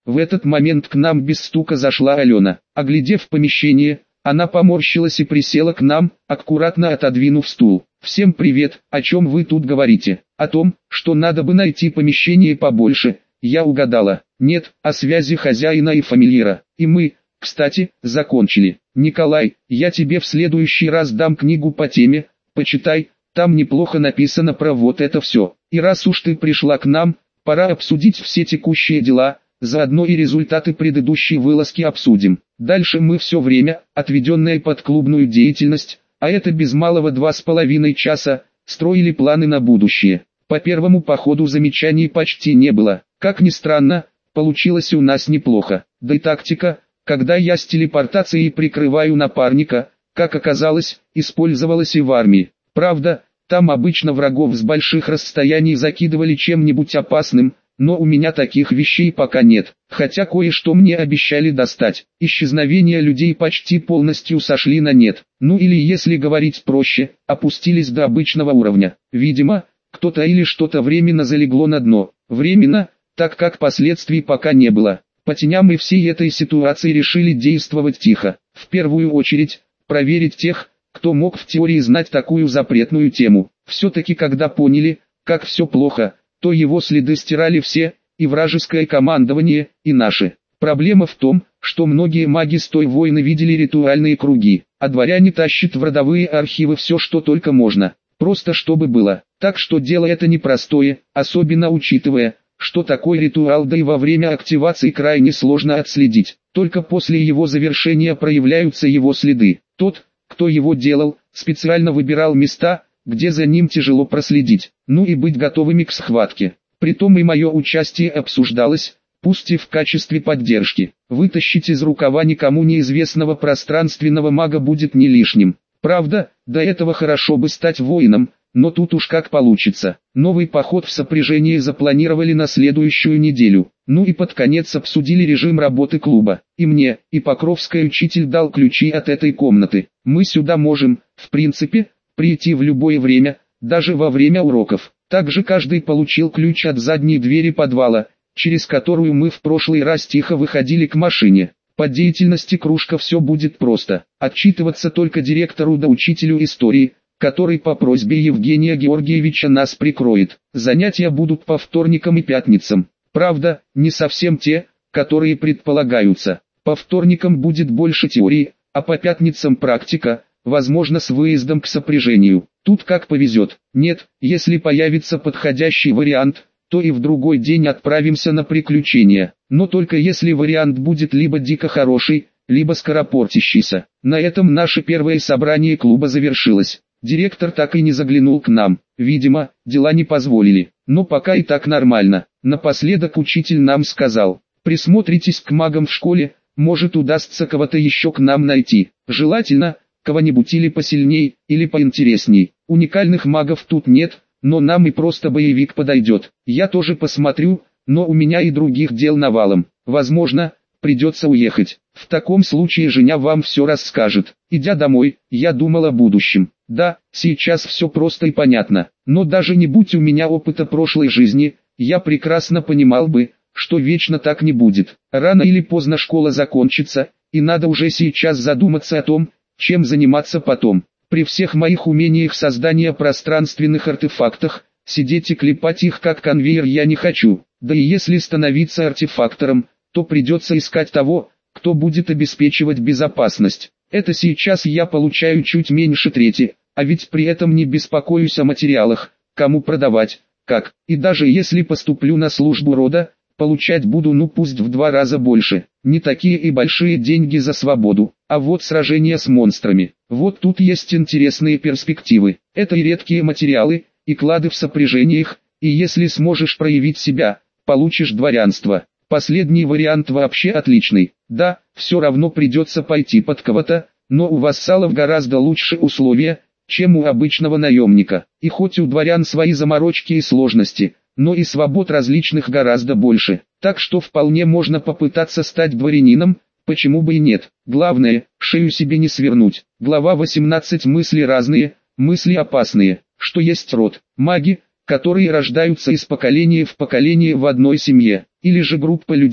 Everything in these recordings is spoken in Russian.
В этот момент к нам без стука зашла Алена. Оглядев помещение, она поморщилась и присела к нам, аккуратно отодвинув стул. «Всем привет, о чем вы тут говорите? О том, что надо бы найти помещение побольше». Я угадала. Нет, о связи хозяина и фамильяра. И мы, кстати, закончили. Николай, я тебе в следующий раз дам книгу по теме, почитай, там неплохо написано про вот это все. И раз уж ты пришла к нам, пора обсудить все текущие дела, заодно и результаты предыдущей вылазки обсудим. Дальше мы все время, отведенное под клубную деятельность, а это без малого 2,5 часа, строили планы на будущее. По первому походу замечаний почти не было. Как ни странно, получилось у нас неплохо. Да и тактика, когда я с телепортацией прикрываю напарника, как оказалось, использовалась и в армии. Правда, там обычно врагов с больших расстояний закидывали чем-нибудь опасным, но у меня таких вещей пока нет, хотя кое-что мне обещали достать. Исчезновения людей почти полностью сошли на нет, ну или если говорить проще, опустились до обычного уровня. Видимо, кто-то или что-то временно залегло на дно. Временно, так как последствий пока не было. По теням и всей этой ситуации решили действовать тихо. В первую очередь, проверить тех, кто мог в теории знать такую запретную тему. Все-таки когда поняли, как все плохо, то его следы стирали все, и вражеское командование, и наши. Проблема в том, что многие маги с той войны видели ритуальные круги, а дворяне тащат в родовые архивы все, что только можно, просто чтобы было. Так что дело это непростое, особенно учитывая, что такой ритуал да и во время активации крайне сложно отследить. Только после его завершения проявляются его следы. Тот, кто его делал, специально выбирал места, где за ним тяжело проследить, ну и быть готовыми к схватке. Притом и мое участие обсуждалось, пусть и в качестве поддержки. Вытащить из рукава никому неизвестного пространственного мага будет не лишним. Правда, до этого хорошо бы стать воином, но тут уж как получится. Новый поход в сопряжении запланировали на следующую неделю. Ну и под конец обсудили режим работы клуба. И мне, и Покровский учитель дал ключи от этой комнаты. Мы сюда можем, в принципе, прийти в любое время, даже во время уроков. Также каждый получил ключ от задней двери подвала, через которую мы в прошлый раз тихо выходили к машине. По деятельности кружка все будет просто. Отчитываться только директору да учителю истории, который по просьбе Евгения Георгиевича нас прикроет. Занятия будут по вторникам и пятницам. Правда, не совсем те, которые предполагаются. По вторникам будет больше теории, а по пятницам практика, возможно с выездом к сопряжению. Тут как повезет. Нет, если появится подходящий вариант, то и в другой день отправимся на приключения. Но только если вариант будет либо дико хороший, либо скоропортящийся. На этом наше первое собрание клуба завершилось. Директор так и не заглянул к нам. Видимо, дела не позволили. Но пока и так нормально. Напоследок учитель нам сказал: присмотритесь к магам в школе, может удастся кого-то еще к нам найти. Желательно, кого-нибудь или посильней, или поинтересней. Уникальных магов тут нет, но нам и просто боевик подойдет. Я тоже посмотрю, но у меня и других дел навалом. Возможно, придется уехать. В таком случае Женя вам все расскажет. Идя домой, я думал о будущем. Да, сейчас все просто и понятно. Но даже не будь у меня опыта прошлой жизни, я прекрасно понимал бы, что вечно так не будет. Рано или поздно школа закончится, и надо уже сейчас задуматься о том, чем заниматься потом. При всех моих умениях создания пространственных артефактов, сидеть и клепать их как конвейер я не хочу. Да и если становиться артефактором, то придется искать того, кто будет обеспечивать безопасность. Это сейчас я получаю чуть меньше трети, а ведь при этом не беспокоюсь о материалах, кому продавать, как. И даже если поступлю на службу рода, получать буду пусть в 2 раза больше. Не такие и большие деньги за свободу, а вот сражения с монстрами. Вот тут есть интересные перспективы. Это и редкие материалы, и клады в сопряжениях, и если сможешь проявить себя, получишь дворянство. Последний вариант вообще отличный. Да, все равно придется пойти под кого-то, но у вассалов гораздо лучше условия, чем у обычного наемника. И хоть у дворян свои заморочки и сложности, но и свобод различных гораздо больше. Так что вполне можно попытаться стать дворянином, почему бы и нет. Главное, шею себе не свернуть. Глава 18. Мысли разные, мысли опасные. Что есть род? Маги, которые рождаются из поколения в поколение в одной семье, или же группа людей,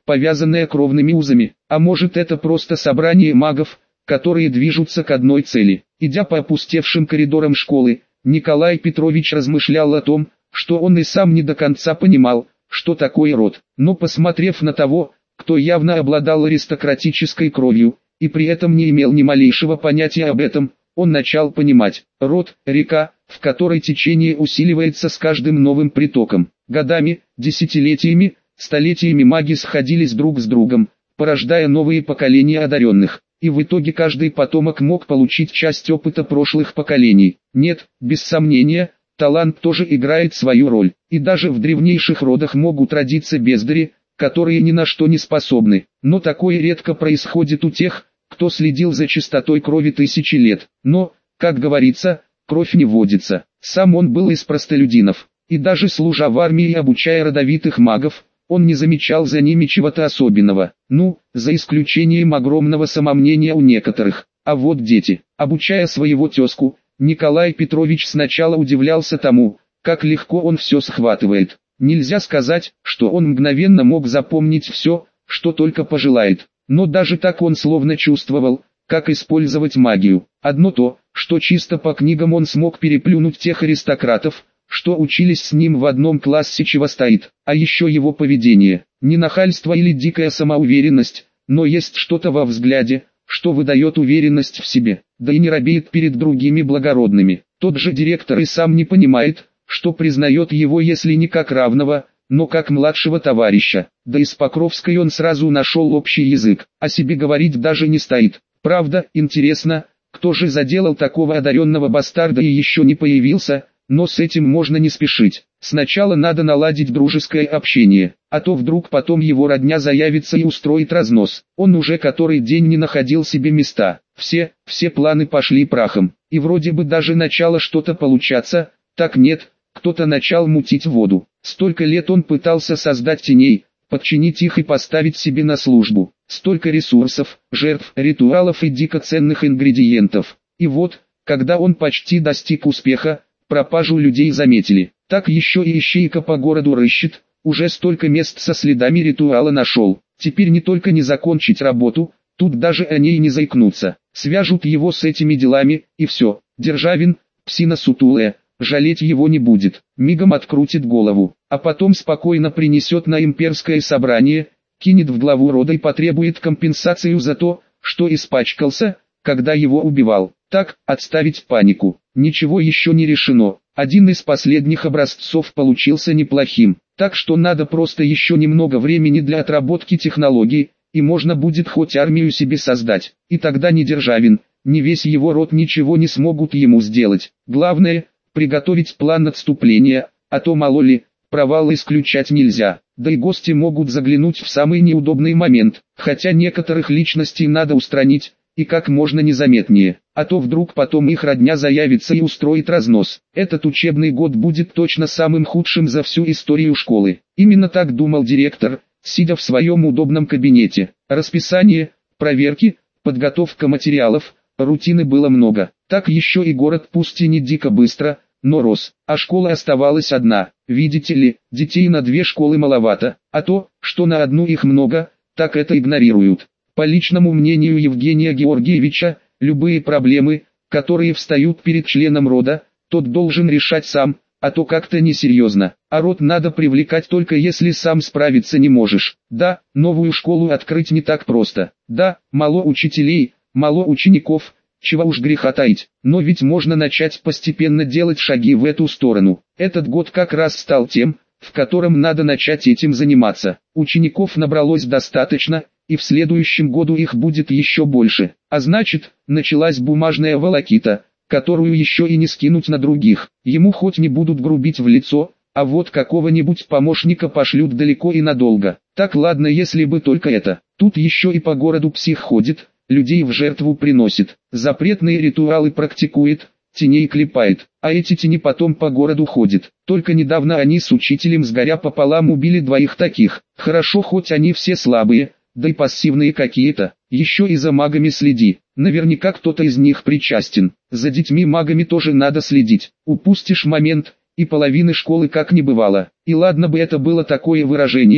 повязанная кровными узами, а может это просто собрание магов, которые движутся к одной цели. Идя по опустевшим коридорам школы, Николай Петрович размышлял о том, что он и сам не до конца понимал, что такое род, но посмотрев на того, кто явно обладал аристократической кровью, и при этом не имел ни малейшего понятия об этом, он начал понимать. Род – река, в которой течение усиливается с каждым новым притоком. Годами, десятилетиями, столетиями маги сходились друг с другом, порождая новые поколения одаренных, и в итоге каждый потомок мог получить часть опыта прошлых поколений. Нет, без сомнения, талант тоже играет свою роль, и даже в древнейших родах могут родиться бездари, которые ни на что не способны, но такое редко происходит у тех, кто следил за чистотой крови тысячи лет. Но, как говорится, кровь не водится. Сам он был из простолюдинов, и даже служа в армии и обучая родовитых магов, он не замечал за ними чего-то особенного, за исключением огромного самомнения у некоторых. А вот дети, обучая своего тезку, Николай Петрович сначала удивлялся тому, как легко он все схватывает. Нельзя сказать, что он мгновенно мог запомнить все, что только пожелает, но даже так он словно чувствовал, как использовать магию. Одно то, что чисто по книгам он смог переплюнуть тех аристократов, что учились с ним в одном классе, чего стоит, а еще его поведение, не нахальство или дикая самоуверенность, но есть что-то во взгляде, что выдает уверенность в себе, да и не робеет перед другими благородными. Тот же директор и сам не понимает, что признает его если не как равного, но как младшего товарища. Да и с Покровской он сразу нашел общий язык, о себе говорить даже не стоит. Правда, интересно, кто же заделал такого одаренного бастарда и еще не появился, но с этим можно не спешить. Сначала надо наладить дружеское общение, а то вдруг потом его родня заявится и устроит разнос. Он уже который день не находил себе места. Все планы пошли прахом, и вроде бы даже начало что-то получаться, так нет, кто-то начал мутить воду. Столько лет он пытался создать теней, подчинить их и поставить себе на службу. Столько ресурсов, жертв, ритуалов и дико ценных ингредиентов. И вот, когда он почти достиг успеха, пропажу людей заметили. Так еще и ищейка по городу рыщет, уже столько мест со следами ритуала нашел. Теперь не только не закончить работу, тут даже о ней не заикнуться. Свяжут его с этими делами, и все. Державин, псина сутулая, жалеть его не будет, мигом открутит голову, а потом спокойно принесет на имперское собрание, кинет в главу рода и потребует компенсацию за то, что испачкался, когда его убивал. Так, отставить панику. Ничего еще не решено. Один из последних образцов получился неплохим, так что надо просто еще немного времени для отработки технологий, и можно будет хоть армию себе создать. И тогда ни Державин, ни весь его род ничего не смогут ему сделать. Главное, приготовить план отступления, а то мало ли, провал исключать нельзя. Да и гости могут заглянуть в самый неудобный момент, хотя некоторых личностей надо устранить, и как можно незаметнее, а то вдруг потом их родня заявится и устроит разнос. Этот учебный год будет точно самым худшим за всю историю школы. Именно так думал директор, сидя в своем удобном кабинете. Расписание, проверки, подготовка материалов, рутины было много. Так еще и город пусть и не дико быстро, но рос, а школа оставалась одна. Видите ли, детей на 2 школы маловато, а то, что на одну их много, так это игнорируют. По личному мнению Евгения Георгиевича, любые проблемы, которые встают перед членом рода, тот должен решать сам, а то как-то несерьезно. А род надо привлекать только если сам справиться не можешь. Да, новую школу открыть не так просто. Да, мало учителей, мало учеников, чего уж греха таить. Но ведь можно начать постепенно делать шаги в эту сторону. Этот год как раз стал тем, в котором надо начать этим заниматься. Учеников набралось достаточно, и в следующем году их будет еще больше. А значит, началась бумажная волокита, которую еще и не скинуть на других. Ему хоть не будут грубить в лицо, а вот какого-нибудь помощника пошлют далеко и надолго. Так ладно, если бы только это. Тут еще и по городу псих ходит, людей в жертву приносит, запретные ритуалы практикует, теней клепает, а эти тени потом по городу ходят. Только недавно они с учителем сгоря пополам убили 2 таких. Хорошо, хоть они все слабые, да и пассивные какие-то. Еще и за магами следи, наверняка кто-то из них причастен. За детьми-магами тоже надо следить. Упустишь момент, и половины школы как не бывало. И ладно бы это было такое выражение,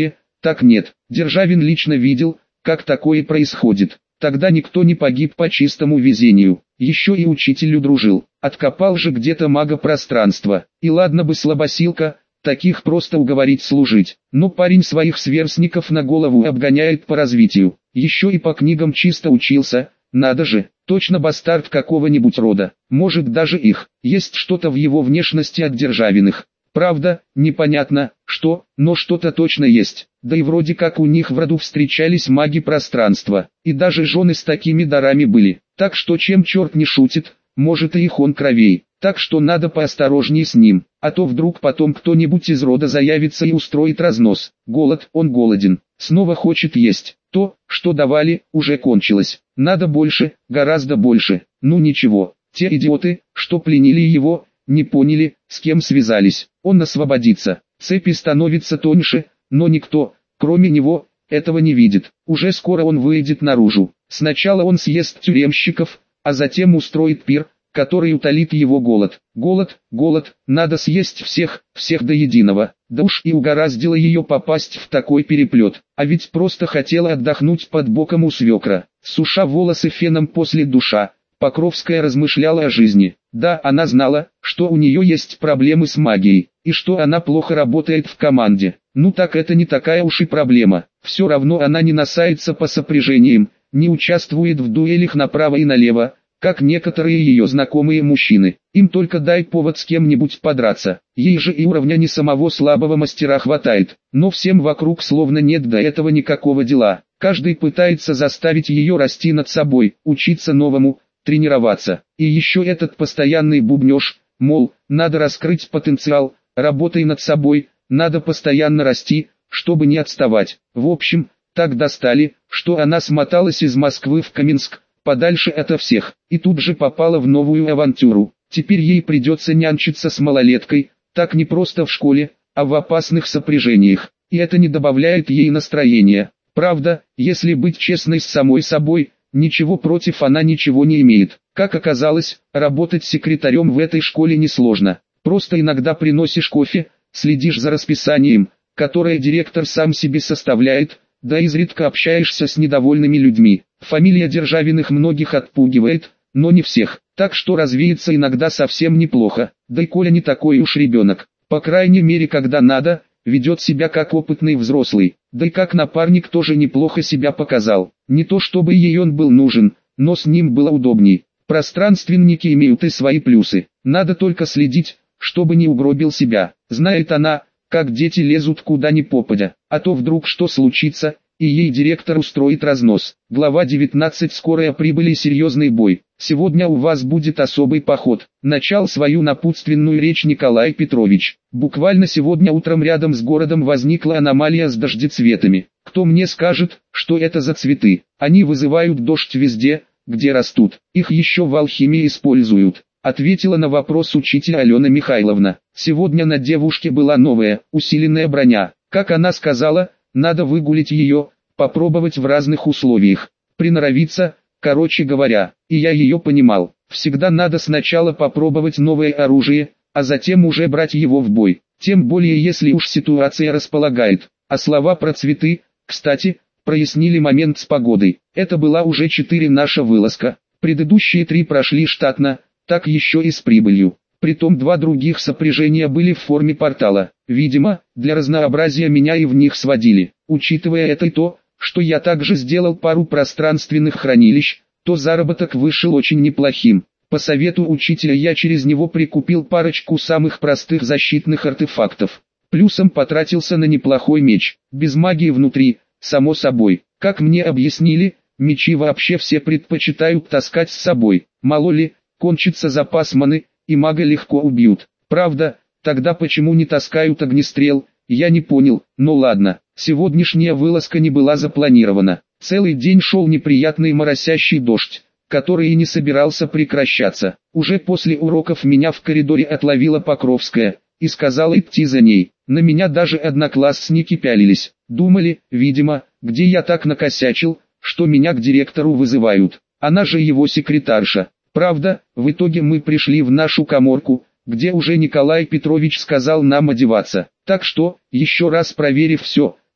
Так нет, Державин лично видел, как такое происходит. Тогда никто не погиб по чистому везению, еще и учителю дружил. Откопал же где-то мага пространства. И ладно бы слабосилка, таких просто уговорить служить. Но парень своих сверстников на голову обгоняет по развитию. Еще и по книгам чисто учился, надо же, точно бастард какого-нибудь рода. Может даже их, есть что-то в его внешности от Державиных. Правда, непонятно, что, но что-то точно есть. Да и вроде как у них в роду встречались маги пространства. И даже жены с такими дарами были. Так что чем черт не шутит, может и их он кровей. Так что надо поосторожней с ним, а то вдруг потом кто-нибудь из рода заявится и устроит разнос. Голод, он голоден, снова хочет есть. То, что давали, уже кончилось. Надо больше, гораздо больше. Ну ничего, те идиоты, что пленили его, не поняли, с кем связались. Он освободится, цепи становятся тоньше, но никто, кроме него, этого не видит. Уже скоро он выйдет наружу. Сначала он съест тюремщиков, а затем устроит пир, который утолит его голод. Голод, надо съесть всех до единого. Да уж и угораздило ее попасть в такой переплет. А ведь просто хотела отдохнуть под боком у свекра. Суша волосы феном после душа, Покровская размышляла о жизни. Да, она знала, что у нее есть проблемы с магией, и что она плохо работает в команде. Ну так это не такая уж и проблема. Все равно она не носается по сопряжениям, не участвует в дуэлях направо и налево, как некоторые ее знакомые мужчины. Им только дай повод с кем-нибудь подраться. Ей же и уровня не самого слабого мастера хватает. Но всем вокруг словно нет до этого никакого дела. Каждый пытается заставить ее расти над собой, учиться новому, тренироваться. И еще этот постоянный бубнеж, мол, надо раскрыть потенциал, работай над собой, надо постоянно расти, чтобы не отставать. В общем, так достали, что она смоталась из Москвы в Каменск, подальше ото всех, и тут же попала в новую авантюру. Теперь ей придется нянчиться с малолеткой, так не просто в школе, а в опасных сопряжениях, и это не добавляет ей настроения. Правда, если быть честной с самой собой, ничего против она ничего не имеет. Как оказалось, работать секретарем в этой школе несложно. Просто иногда приносишь кофе, следишь за расписанием, которое директор сам себе составляет, да изредка общаешься с недовольными людьми. Фамилия Державиных многих отпугивает, но не всех, так что развеяться иногда совсем неплохо. Да и Коля не такой уж ребенок, по крайней мере когда надо, ведет себя как опытный взрослый, да и как напарник тоже неплохо себя показал. Не то чтобы ей он был нужен, но с ним было удобней. Пространственники имеют и свои плюсы, надо только следить, чтобы не угробил себя. Знает она, как дети лезут куда ни попадя, а то вдруг что случится, и ей директор устроит разнос. Глава 19. Скорая прибыль и серьезный бой. Сегодня у вас будет особый поход. Начал свою напутственную речь Николай Петрович. Буквально сегодня утром рядом с городом возникла аномалия с дождецветами. Кто мне скажет, что это за цветы? Они вызывают дождь везде, где растут. Их еще в алхимии используют. Ответила на вопрос учитель Алена Михайловна. Сегодня на девушке была новая, усиленная броня. Как она сказала, надо выгулить ее, попробовать в разных условиях, приноровиться, короче говоря. И я ее понимал. Всегда надо сначала попробовать новое оружие, а затем уже брать его в бой. Тем более если уж ситуация располагает. А слова про цветы, кстати, прояснили момент с погодой. Это была уже 4 наша вылазка. Предыдущие 3 прошли штатно, так еще и с прибылью. Притом 2 других сопряжения были в форме портала. Видимо, для разнообразия меня и в них сводили. Учитывая это и то, что я также сделал пару пространственных хранилищ, то заработок вышел очень неплохим. По совету учителя я через него прикупил парочку самых простых защитных артефактов. Плюсом потратился на неплохой меч, без магии внутри, само собой. Как мне объяснили, мечи вообще все предпочитают таскать с собой. Мало ли, кончится запас маны, и мага легко убьют. Правда, тогда почему не таскают огнестрел, я не понял, но ладно. Сегодняшняя вылазка не была запланирована. Целый день шел неприятный моросящий дождь, который и не собирался прекращаться. Уже после уроков меня в коридоре отловила Покровская и сказала идти за ней. На меня даже одноклассники пялились. Думали, видимо, где я так накосячил, что меня к директору вызывают. Она же его секретарша. Правда, в итоге мы пришли в нашу каморку, где уже Николай Петрович сказал нам одеваться. Так что, еще раз проверив все,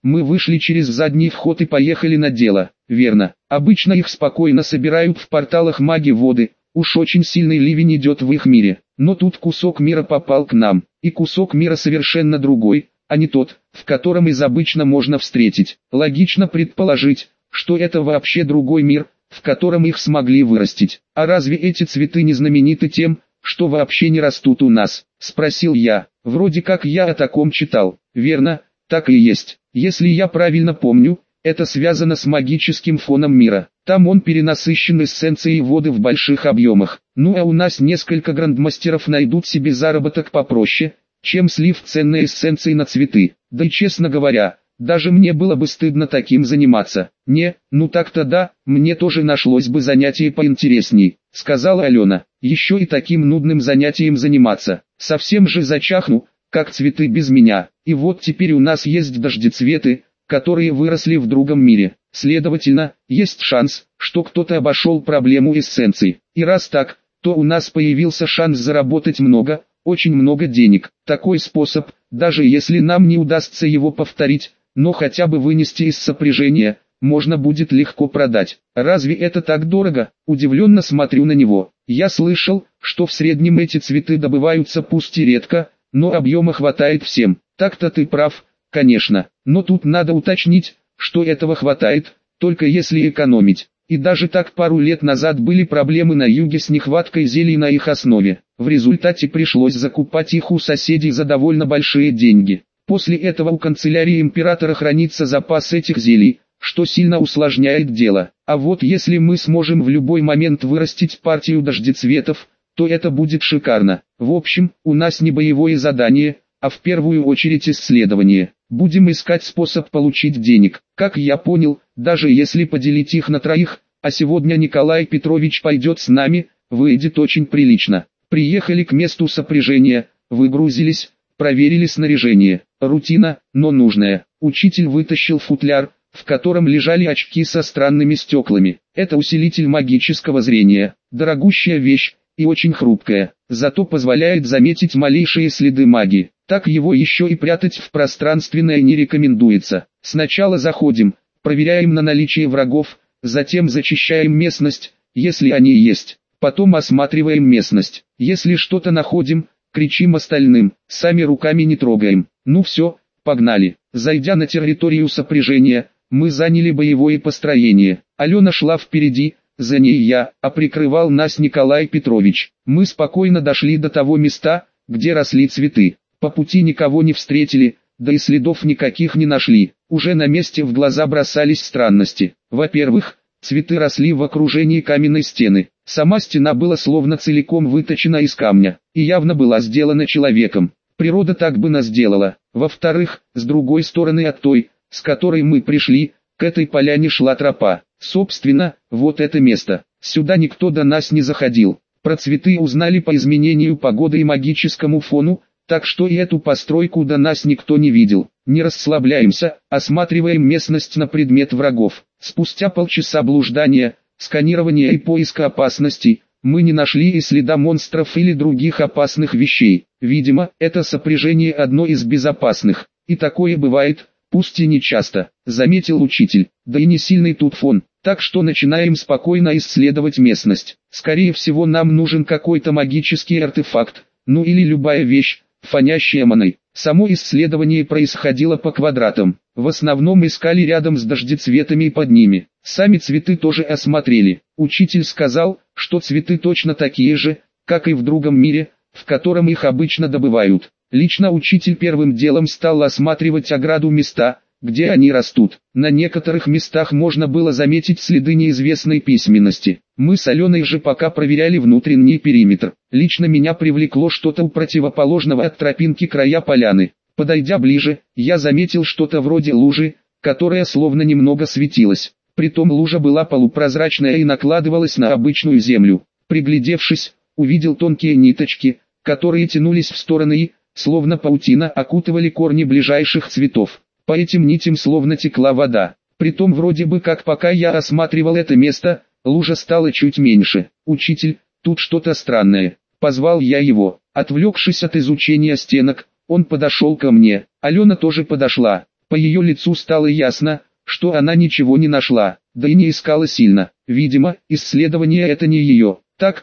Мы вышли через задний вход и поехали на дело. Верно, обычно их спокойно собирают в порталах маги воды, уж очень сильный ливень идет в их мире. Но тут кусок мира попал к нам, и кусок мира совершенно другой, а не тот, в котором из обычно можно встретить. Логично предположить, что это вообще другой мир, в котором их смогли вырастить. А разве эти цветы не знамениты тем, что вообще не растут у нас? Спросил я. Вроде как я о таком читал. Верно, так и есть. Если я правильно помню, это связано с магическим фоном мира. Там он перенасыщен эссенцией воды в больших объемах. Ну а у нас несколько грандмастеров найдут себе заработок попроще, чем слив ценной эссенции на цветы. Да и честно говоря, даже мне было бы стыдно таким заниматься. Не, ну так-то да, мне тоже нашлось бы занятие поинтересней, сказала Алена. Еще и таким нудным занятием заниматься. Совсем же зачахну, как цветы без меня. И вот теперь у нас есть дождецветы, которые выросли в другом мире. Следовательно, есть шанс, что кто-то обошел проблему эссенций. И раз так, то у нас появился шанс заработать много, очень много денег. Такой способ, даже если нам не удастся его повторить, но хотя бы вынести из сопряжения, можно будет легко продать. Разве это так дорого? Удивленно смотрю на него. Я слышал, что в среднем эти цветы добываются пусть и редко, но объема хватает всем. Так-то ты прав, конечно, но тут надо уточнить, что этого хватает, только если экономить. И даже так пару лет назад были проблемы на юге с нехваткой зелий на их основе. В результате пришлось закупать их у соседей за довольно большие деньги. После этого у канцелярии императора хранится запас этих зелий, что сильно усложняет дело. А вот если мы сможем в любой момент вырастить партию дождецветов, то это будет шикарно. В общем, у нас не боевое задание, а в первую очередь исследование. Будем искать способ получить денег. Как я понял, даже если поделить их на троих, а сегодня Николай Петрович пойдет с нами, выйдет очень прилично. Приехали к месту сопряжения, выгрузились, проверили снаряжение. Рутина, но нужная. Учитель вытащил футляр, в котором лежали очки со странными стеклами. Это усилитель магического зрения. Дорогущая вещь и очень хрупкая, зато позволяет заметить малейшие следы магии. Так его еще и прятать в пространственное не рекомендуется. Сначала заходим, проверяем на наличие врагов, затем зачищаем местность, если они есть. Потом осматриваем местность. Если что-то находим, кричим остальным, сами руками не трогаем. Ну все, погнали. Зайдя на территорию сопряжения, мы заняли боевое построение. Алена шла впереди, за ней я, а прикрывал нас Николай Петрович. Мы спокойно дошли до того места, где росли цветы. По пути никого не встретили, да и следов никаких не нашли. Уже на месте в глаза бросались странности. Во-первых, цветы росли в окружении каменной стены. Сама стена была словно целиком выточена из камня, и явно была сделана человеком. Природа так бы нас сделала. Во-вторых, с другой стороны от той, с которой мы пришли, к этой поляне шла тропа. Собственно, вот это место. Сюда никто до нас не заходил. Про цветы узнали по изменению погоды и магическому фону, так что и эту постройку до нас никто не видел. Не расслабляемся, осматриваем местность на предмет врагов. Спустя полчаса блуждания, сканирования и поиска опасностей, мы не нашли и следа монстров или других опасных вещей. Видимо, это сопряжение одно из безопасных. И такое бывает, пусть и не часто, заметил учитель. Да и не сильный тут фон, так что начинаем спокойно исследовать местность. Скорее всего нам нужен какой-то магический артефакт, ну или любая вещь, фонящая маной. Само исследование происходило по квадратам. В основном искали рядом с дождецветами и под ними. Сами цветы тоже осмотрели. Учитель сказал, что цветы точно такие же, как и в другом мире, в котором их обычно добывают. Лично учитель первым делом стал осматривать ограду места, где они растут. На некоторых местах можно было заметить следы неизвестной письменности. Мы с Аленой же пока проверяли внутренний периметр. Лично меня привлекло что-то у противоположного от тропинки края поляны. Подойдя ближе, я заметил что-то вроде лужи, которая словно немного светилась. Притом лужа была полупрозрачная и накладывалась на обычную землю. Приглядевшись, увидел тонкие ниточки, которые тянулись в стороны и, словно паутина, окутывали корни ближайших цветов. По этим нитям словно текла вода. Притом вроде бы как пока я осматривал это место, лужа стала чуть меньше. «Учитель, тут что-то странное». Позвал я его. Отвлекшись от изучения стенок, он подошел ко мне. Алена тоже подошла. По ее лицу стало ясно, что она ничего не нашла, да и не искала сильно. Видимо, исследование это не ее.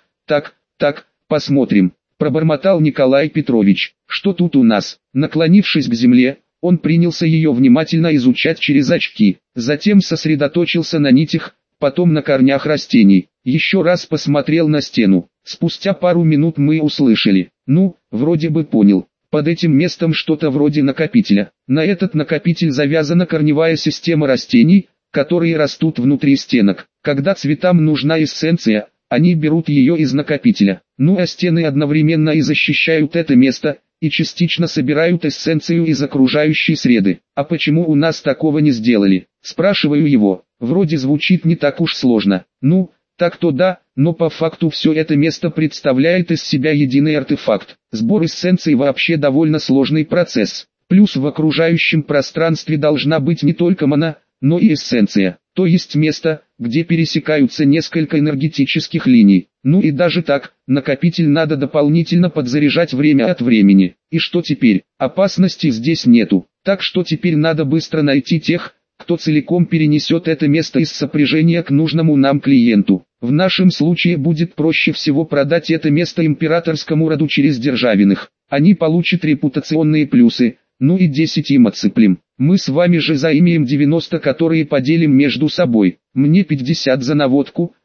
Так, посмотрим. Пробормотал Николай Петрович. Что тут у нас? Наклонившись к земле, он принялся ее внимательно изучать через очки. Затем сосредоточился на нитях, потом на корнях растений. Еще раз посмотрел на стену. Спустя пару минут мы услышали. Ну, вроде бы понял. Под этим местом что-то вроде накопителя. На этот накопитель завязана корневая система растений, которые растут внутри стенок. Когда цветам нужна эссенция, они берут ее из накопителя. Ну а стены одновременно и защищают это место, и частично собирают эссенцию из окружающей среды. А почему у нас такого не сделали? Спрашиваю его. Вроде звучит не так уж сложно. Ну, так-то да, но по факту все это место представляет из себя единый артефакт. Сбор эссенций вообще довольно сложный процесс. Плюс в окружающем пространстве должна быть не только мана, но и эссенция. То есть место, где пересекаются несколько энергетических линий. Ну и даже так, накопитель надо дополнительно подзаряжать время от времени. И что теперь? Опасности здесь нету. Так что теперь надо быстро найти тех, кто целиком перенесет это место из сопряжения к нужному нам клиенту. В нашем случае будет проще всего продать это место императорскому роду через Державиных. Они получат репутационные плюсы, ну и 10 им отсыплем. Мы с вами же заимеем 90, которые поделим между собой. Мне 50 за наводку,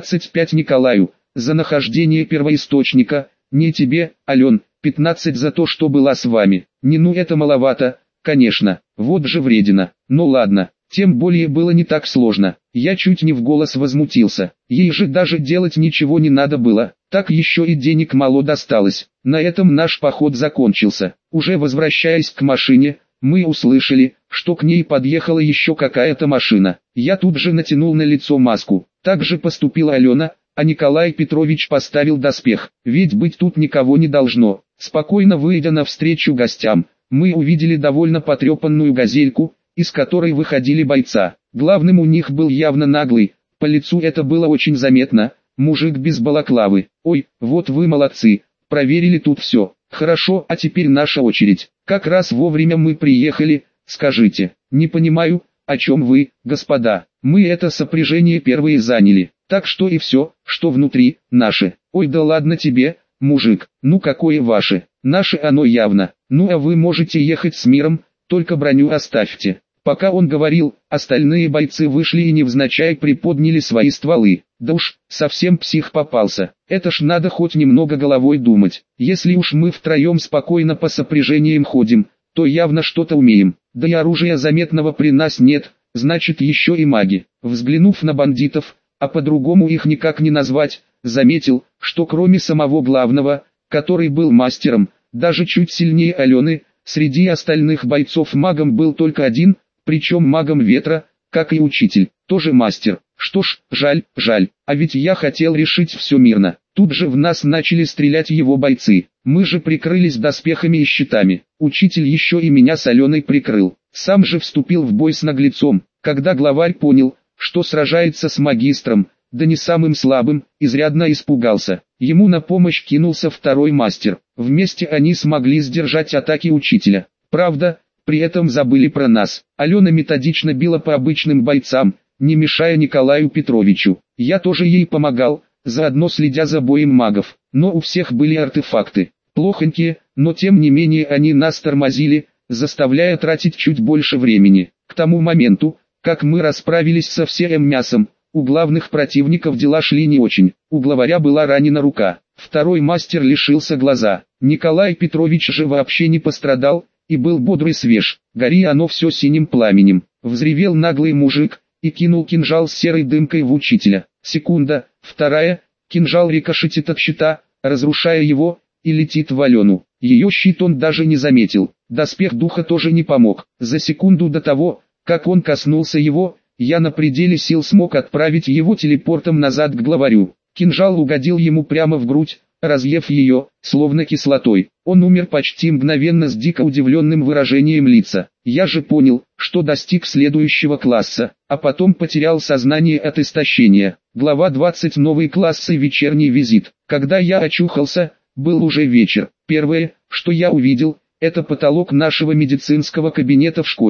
25 Николаю, за нахождение первоисточника, не тебе, Ален, 15 за то, что была с вами. Не, ну это маловато, конечно, вот же вредина. Ну ладно, тем более было не так сложно. Я чуть не в голос возмутился. Ей же даже делать ничего не надо было. Так еще и денег мало досталось. На этом наш поход закончился. Уже возвращаясь к машине, мы услышали, что к ней подъехала еще какая-то машина. Я тут же натянул на лицо маску. Так же поступила Алена, а Николай Петрович поставил доспех. Ведь быть тут никого не должно. Спокойно выйдя навстречу гостям, мы увидели довольно потрепанную газельку, из которой выходили бойца. Главным у них был явно наглый, по лицу это было очень заметно, мужик без балаклавы. Ой, вот вы молодцы, проверили тут все. Хорошо, а теперь наша очередь. Как раз вовремя мы приехали, скажите. Не понимаю, о чем вы, господа. Мы это сопряжение первые заняли. Так что и все, что внутри, наше. Ой, да ладно тебе, мужик, ну какое ваше? Наше оно явно. Ну а вы можете ехать с миром, только броню оставьте. Пока он говорил, остальные бойцы вышли и невзначай приподняли свои стволы. Да уж, совсем псих попался. Это ж надо хоть немного головой думать. Если уж мы втроем спокойно по сопряжениям ходим, то явно что-то умеем. Да и оружия заметного при нас нет, значит еще и маги. Взглянув на бандитов, а по-другому их никак не назвать, заметил, что кроме самого главного, который был мастером, даже чуть сильнее Алены, среди остальных бойцов магом был только один, причем магом ветра, как и учитель, тоже мастер. Что ж, жаль, а ведь я хотел решить все мирно. Тут же в нас начали стрелять его бойцы. Мы же прикрылись доспехами и щитами. Учитель еще и меня с Аленой прикрыл. Сам же вступил в бой с наглецом. Когда главарь понял, что сражается с магистром, да не самым слабым, изрядно испугался. Ему на помощь кинулся второй мастер. Вместе они смогли сдержать атаки учителя. Правда, при этом забыли про нас. Алена методично била по обычным бойцам, не мешая Николаю Петровичу. Я тоже ей помогал, заодно следя за боем магов. Но у всех были артефакты. Плохонькие, но тем не менее они нас тормозили, заставляя тратить чуть больше времени. К тому моменту, как мы расправились со всем мясом, у главных противников дела шли не очень. У главаря была ранена рука. Второй мастер лишился глаза. Николай Петрович же вообще не пострадал, и был бодрый свеж. Гори оно все синим пламенем. Взревел наглый мужик, и кинул кинжал с серой дымкой в учителя. Секунда, вторая, кинжал рикошетит от щита, разрушая его, и летит в Алену. Ее щит он даже не заметил. Доспех духа тоже не помог. За секунду до того, как он коснулся его, я на пределе сил смог отправить его телепортом назад к главарю. Кинжал угодил ему прямо в грудь, разъев ее, словно кислотой. Он умер почти мгновенно с дико удивленным выражением лица. Я же понял, что достиг следующего класса, а потом потерял сознание от истощения. Глава 20. Новый класс и вечерний визит. Когда я очухался, был уже вечер. Первое, что я увидел, это потолок нашего медицинского кабинета в школе.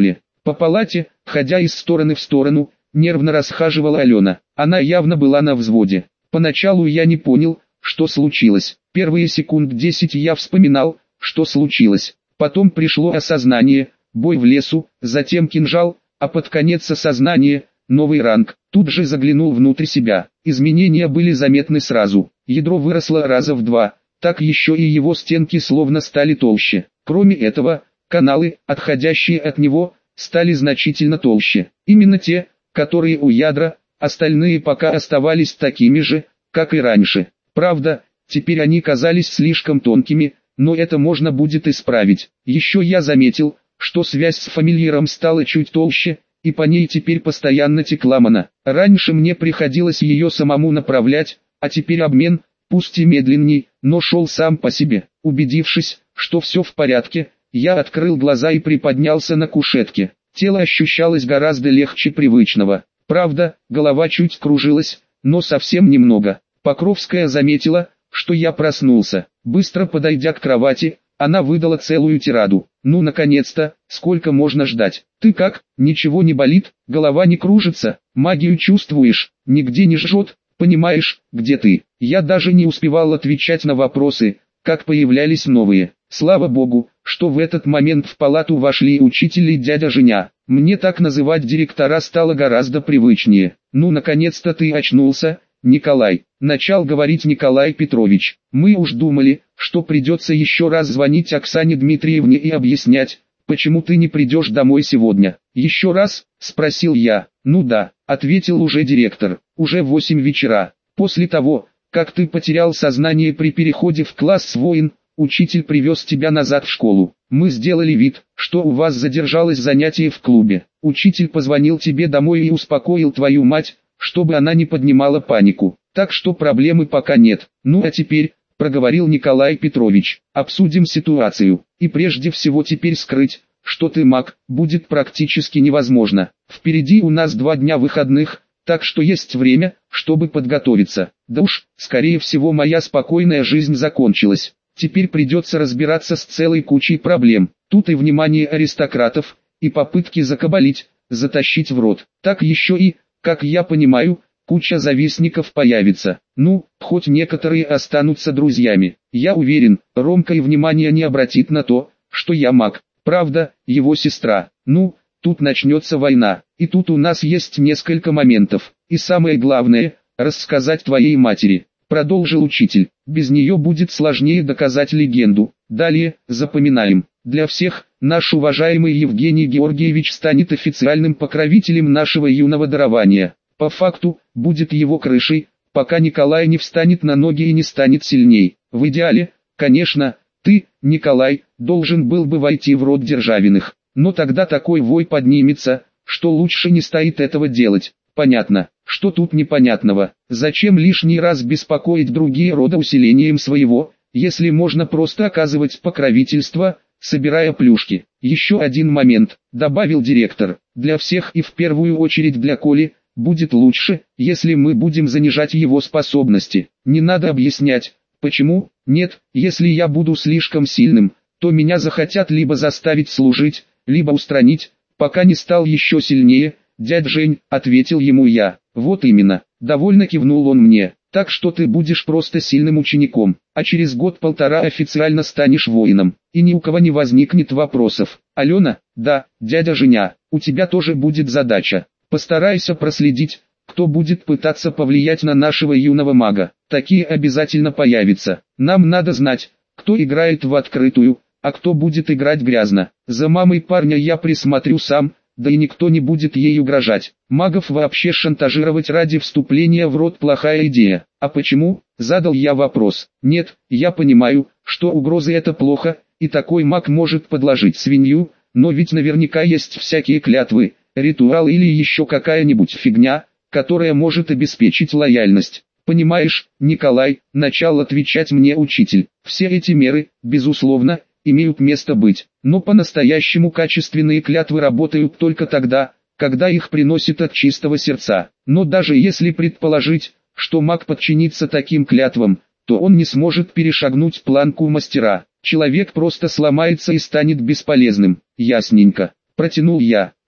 По палате, ходя из стороны в сторону, нервно расхаживала Алена. Она явно была на взводе. Поначалу я не понял, что случилось. Первые секунд 10 я вспоминал, что случилось. Потом пришло осознание, бой в лесу, затем кинжал, а под конец осознание, новый ранг. Тут же заглянул внутрь себя. Изменения были заметны сразу. Ядро выросло раза в 2, так еще и его стенки словно стали толще. Кроме этого, каналы, отходящие от него, стали значительно толще. Именно те, которые у ядра, остальные пока оставались такими же, как и раньше. Правда, теперь они казались слишком тонкими, но это можно будет исправить. Еще я заметил, что связь с фамильяром стала чуть толще, и по ней теперь постоянно текла мана. Раньше мне приходилось ее самому направлять, а теперь обмен, пусть и медленней, но шел сам по себе. Убедившись, что все в порядке, я открыл глаза и приподнялся на кушетке. Тело ощущалось гораздо легче привычного. Правда, голова чуть кружилась, но совсем немного. Покровская заметила, что я проснулся. Быстро подойдя к кровати, она выдала целую тираду. «Ну наконец-то, сколько можно ждать? Ты как, ничего не болит, голова не кружится, магию чувствуешь, нигде не жжет, понимаешь, где ты?» Я даже не успевал отвечать на вопросы, как появлялись новые. Слава богу, что в этот момент в палату вошли учитель и дядя Женя. Мне так называть директора стало гораздо привычнее. «Ну наконец-то ты очнулся, Николай», — начал говорить Николай Петрович. «Мы уж думали, что придется еще раз звонить Оксане Дмитриевне и объяснять, почему ты не придешь домой сегодня». «Еще раз?» — спросил я. «Ну да», — ответил уже директор. «Уже 8 вечера. После того, как ты потерял сознание при переходе в класс воин, учитель привез тебя назад в школу. Мы сделали вид, что у вас задержалось занятие в клубе. Учитель позвонил тебе домой и успокоил твою мать, чтобы она не поднимала панику. Так что проблемы пока нет. Ну а теперь, проговорил Николай Петрович, обсудим ситуацию. И прежде всего теперь скрыть, что ты маг, будет практически невозможно. Впереди у нас 2 дня выходных, так что есть время, чтобы подготовиться. Да уж, скорее всего моя спокойная жизнь закончилась. Теперь придется разбираться с целой кучей проблем. Тут и внимание аристократов, и попытки закабалить, затащить в рот. Так еще и, как я понимаю, куча завистников появится. Ну, хоть некоторые останутся друзьями. Я уверен, Ромка и внимания не обратит на то, что я маг. Правда, его сестра. Ну, тут начнется война. И тут у нас есть несколько моментов. И самое главное, рассказать твоей матери. Продолжил учитель. Без нее будет сложнее доказать легенду. Далее, запоминаем. Для всех, наш уважаемый Евгений Георгиевич станет официальным покровителем нашего юного дарования. По факту, будет его крышей, пока Николай не встанет на ноги и не станет сильней. В идеале, конечно, ты, Николай, должен был бы войти в род Державиных. Но тогда такой вой поднимется, что лучше не стоит этого делать. Понятно, что тут непонятного. Зачем лишний раз беспокоить другие рода усилением своего, если можно просто оказывать покровительство, собирая плюшки. Еще один момент, добавил директор. Для всех и в первую очередь для Коли, будет лучше, если мы будем занижать его способности. Не надо объяснять, почему. Нет, если я буду слишком сильным, то меня захотят либо заставить служить, либо устранить, пока не стал еще сильнее. «Дядь Жень», — ответил ему я. «Вот именно», — довольно кивнул он мне. «Так что ты будешь просто сильным учеником, а через год-полтора официально станешь воином, и ни у кого не возникнет вопросов. Алена, да, дядя Женя, у тебя тоже будет задача. Постарайся проследить, кто будет пытаться повлиять на нашего юного мага. Такие обязательно появятся. Нам надо знать, кто играет в открытую, а кто будет играть грязно. За мамой парня я присмотрю сам». Да и никто не будет ей угрожать. Магов вообще шантажировать ради вступления в род плохая идея. А почему? Задал я вопрос. Нет, я понимаю, что угрозы это плохо, и такой маг может подложить свинью, но ведь наверняка есть всякие клятвы, ритуал или еще какая-нибудь фигня, которая может обеспечить лояльность. Понимаешь, Николай, начал отвечать мне учитель. Все эти меры, безусловно, имеют место быть, но по-настоящему качественные клятвы работают только тогда, когда их приносят от чистого сердца. Но даже если предположить, что маг подчинится таким клятвам, то он не сможет перешагнуть планку мастера. Человек просто сломается и станет бесполезным. Ясненько, протянул я.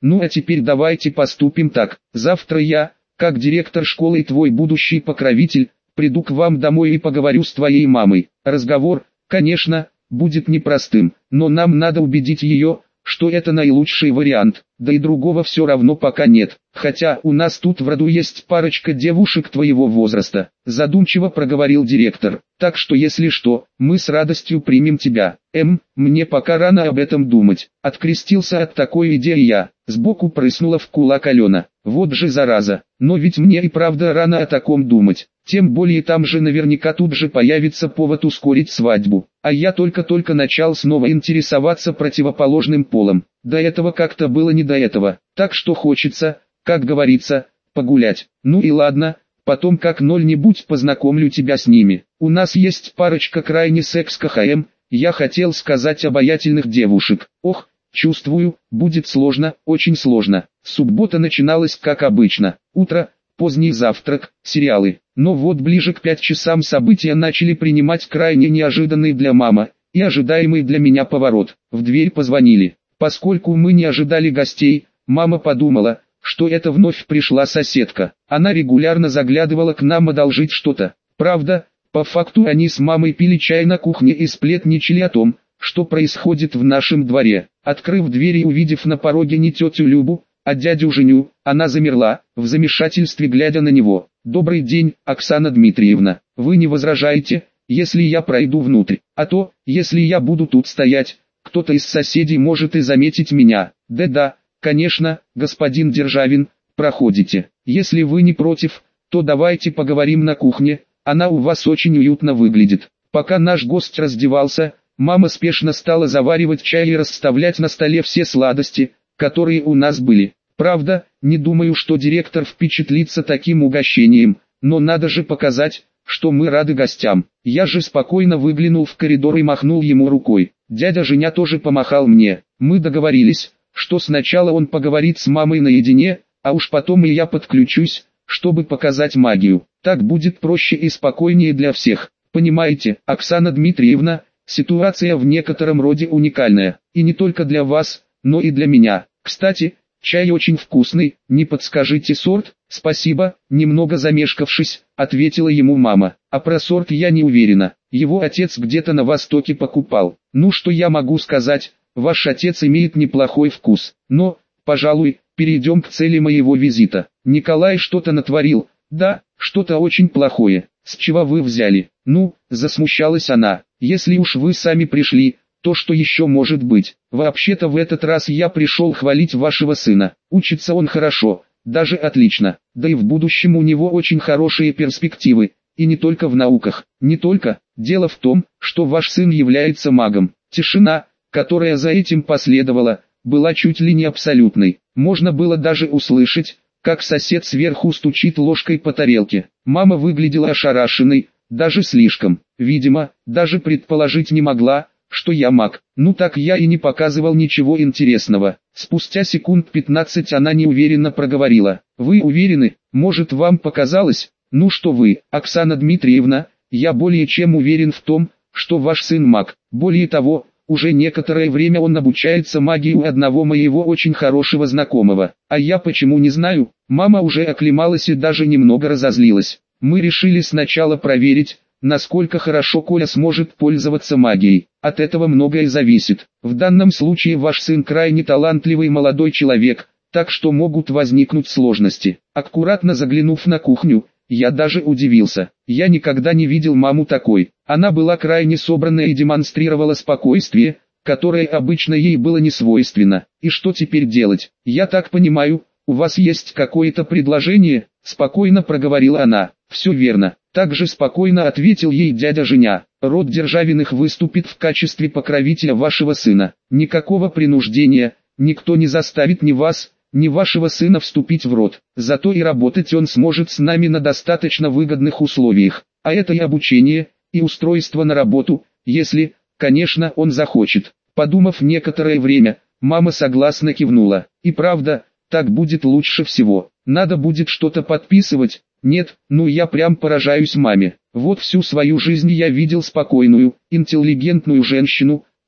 Ну а теперь давайте поступим так. Завтра я, как директор школы и твой будущий покровитель, приду к вам домой и поговорю с твоей мамой. Разговор, конечно, будет непростым, но нам надо убедить ее, что это наилучший вариант, да и другого все равно пока нет. Хотя у нас тут в роду есть парочка девушек твоего возраста, задумчиво проговорил директор. Так что если что, мы с радостью примем тебя. Мне пока рано об этом думать. Открестился от такой идеи я. Сбоку прыснула в кулак Алена. Вот же зараза, но ведь мне и правда рано о таком думать. Тем более там же наверняка тут же появится повод ускорить свадьбу. А я только-только начал снова интересоваться противоположным полом. До этого как-то было не до этого. Так что хочется, как говорится, погулять. Ну и ладно, потом как-нибудь познакомлю тебя с ними. У нас есть парочка крайне секс-КХМ, я хотел сказать обаятельных девушек. Ох, чувствую, будет сложно, очень сложно. Суббота начиналась как обычно. Утро, поздний завтрак, сериалы. Но вот ближе к 5 часам события начали принимать крайне неожиданный для мамы и ожидаемый для меня поворот. В дверь позвонили. Поскольку мы не ожидали гостей, мама подумала, что это вновь пришла соседка. Она регулярно заглядывала к нам одолжить что-то. Правда, по факту они с мамой пили чай на кухне и сплетничали о том, что происходит в нашем дворе. Открыв дверь и увидев на пороге не тетю Любу, а дядю Женю, она замерла, в замешательстве глядя на него. «Добрый день, Оксана Дмитриевна. Вы не возражаете, если я пройду внутрь? А то, если я буду тут стоять, кто-то из соседей может и заметить меня». «Да-да, конечно, господин Державин, проходите. Если вы не против, то давайте поговорим на кухне, она у вас очень уютно выглядит». Пока наш гость раздевался, мама спешно стала заваривать чай и расставлять на столе все сладости, которые у нас были. Правда, не думаю, что директор впечатлится таким угощением, но надо же показать, что мы рады гостям. Я же спокойно выглянул в коридор и махнул ему рукой. Дядя Женя тоже помахал мне. Мы договорились, что сначала он поговорит с мамой наедине, а уж потом и я подключусь, чтобы показать магию. Так будет проще и спокойнее для всех. Понимаете, Оксана Дмитриевна, ситуация в некотором роде уникальная, и не только для вас, но и для меня. Кстати, чай очень вкусный, не подскажите сорт? Спасибо, немного замешкавшись, ответила ему мама. А про сорт я не уверена, его отец где-то на востоке покупал. Ну что я могу сказать, ваш отец имеет неплохой вкус. Но, пожалуй, перейдем к цели моего визита. Николай что-то натворил, да, что-то очень плохое. С чего вы взяли? Ну, засмущалась она, если уж вы сами пришли, то что еще может быть? Вообще-то в этот раз я пришел хвалить вашего сына. Учится он хорошо, даже отлично. Да и в будущем у него очень хорошие перспективы. И не только в науках. Не только. Дело в том, что ваш сын является магом. Тишина, которая за этим последовала, была чуть ли не абсолютной. Можно было даже услышать, как сосед сверху стучит ложкой по тарелке. Мама выглядела ошарашенной, даже слишком. Видимо, даже предположить не могла, что я маг. Ну так я и не показывал ничего интересного. Спустя секунд 15 она неуверенно проговорила. Вы уверены? Может, вам показалось? Ну что вы, Оксана Дмитриевна, я более чем уверен в том, что ваш сын маг. Более того, уже некоторое время он обучается магии у одного моего очень хорошего знакомого. А я почему не знаю? Мама уже оклемалась и даже немного разозлилась. Мы решили сначала проверить, насколько хорошо Коля сможет пользоваться магией. От этого многое зависит. В данном случае ваш сын крайне талантливый молодой человек, так что могут возникнуть сложности. Аккуратно заглянув на кухню, я даже удивился. Я никогда не видел маму такой. Она была крайне собранная и демонстрировала спокойствие, которое обычно ей было не свойственно. И что теперь делать? Я так понимаю, у вас есть какое-то предложение? Спокойно проговорила она. Все верно. Также спокойно ответил ей дядя Женя. Род Державиных выступит в качестве покровителя вашего сына. Никакого принуждения, никто не заставит ни вас, ни вашего сына вступить в род. Зато и работать он сможет с нами на достаточно выгодных условиях. А это и обучение, и устройство на работу, если, конечно, он захочет. Подумав некоторое время, мама согласно кивнула. И правда, так будет лучше всего. Надо будет что-то подписывать. Нет, ну я прям поражаюсь маме. Вот всю свою жизнь я видел спокойную, интеллигентную женщину,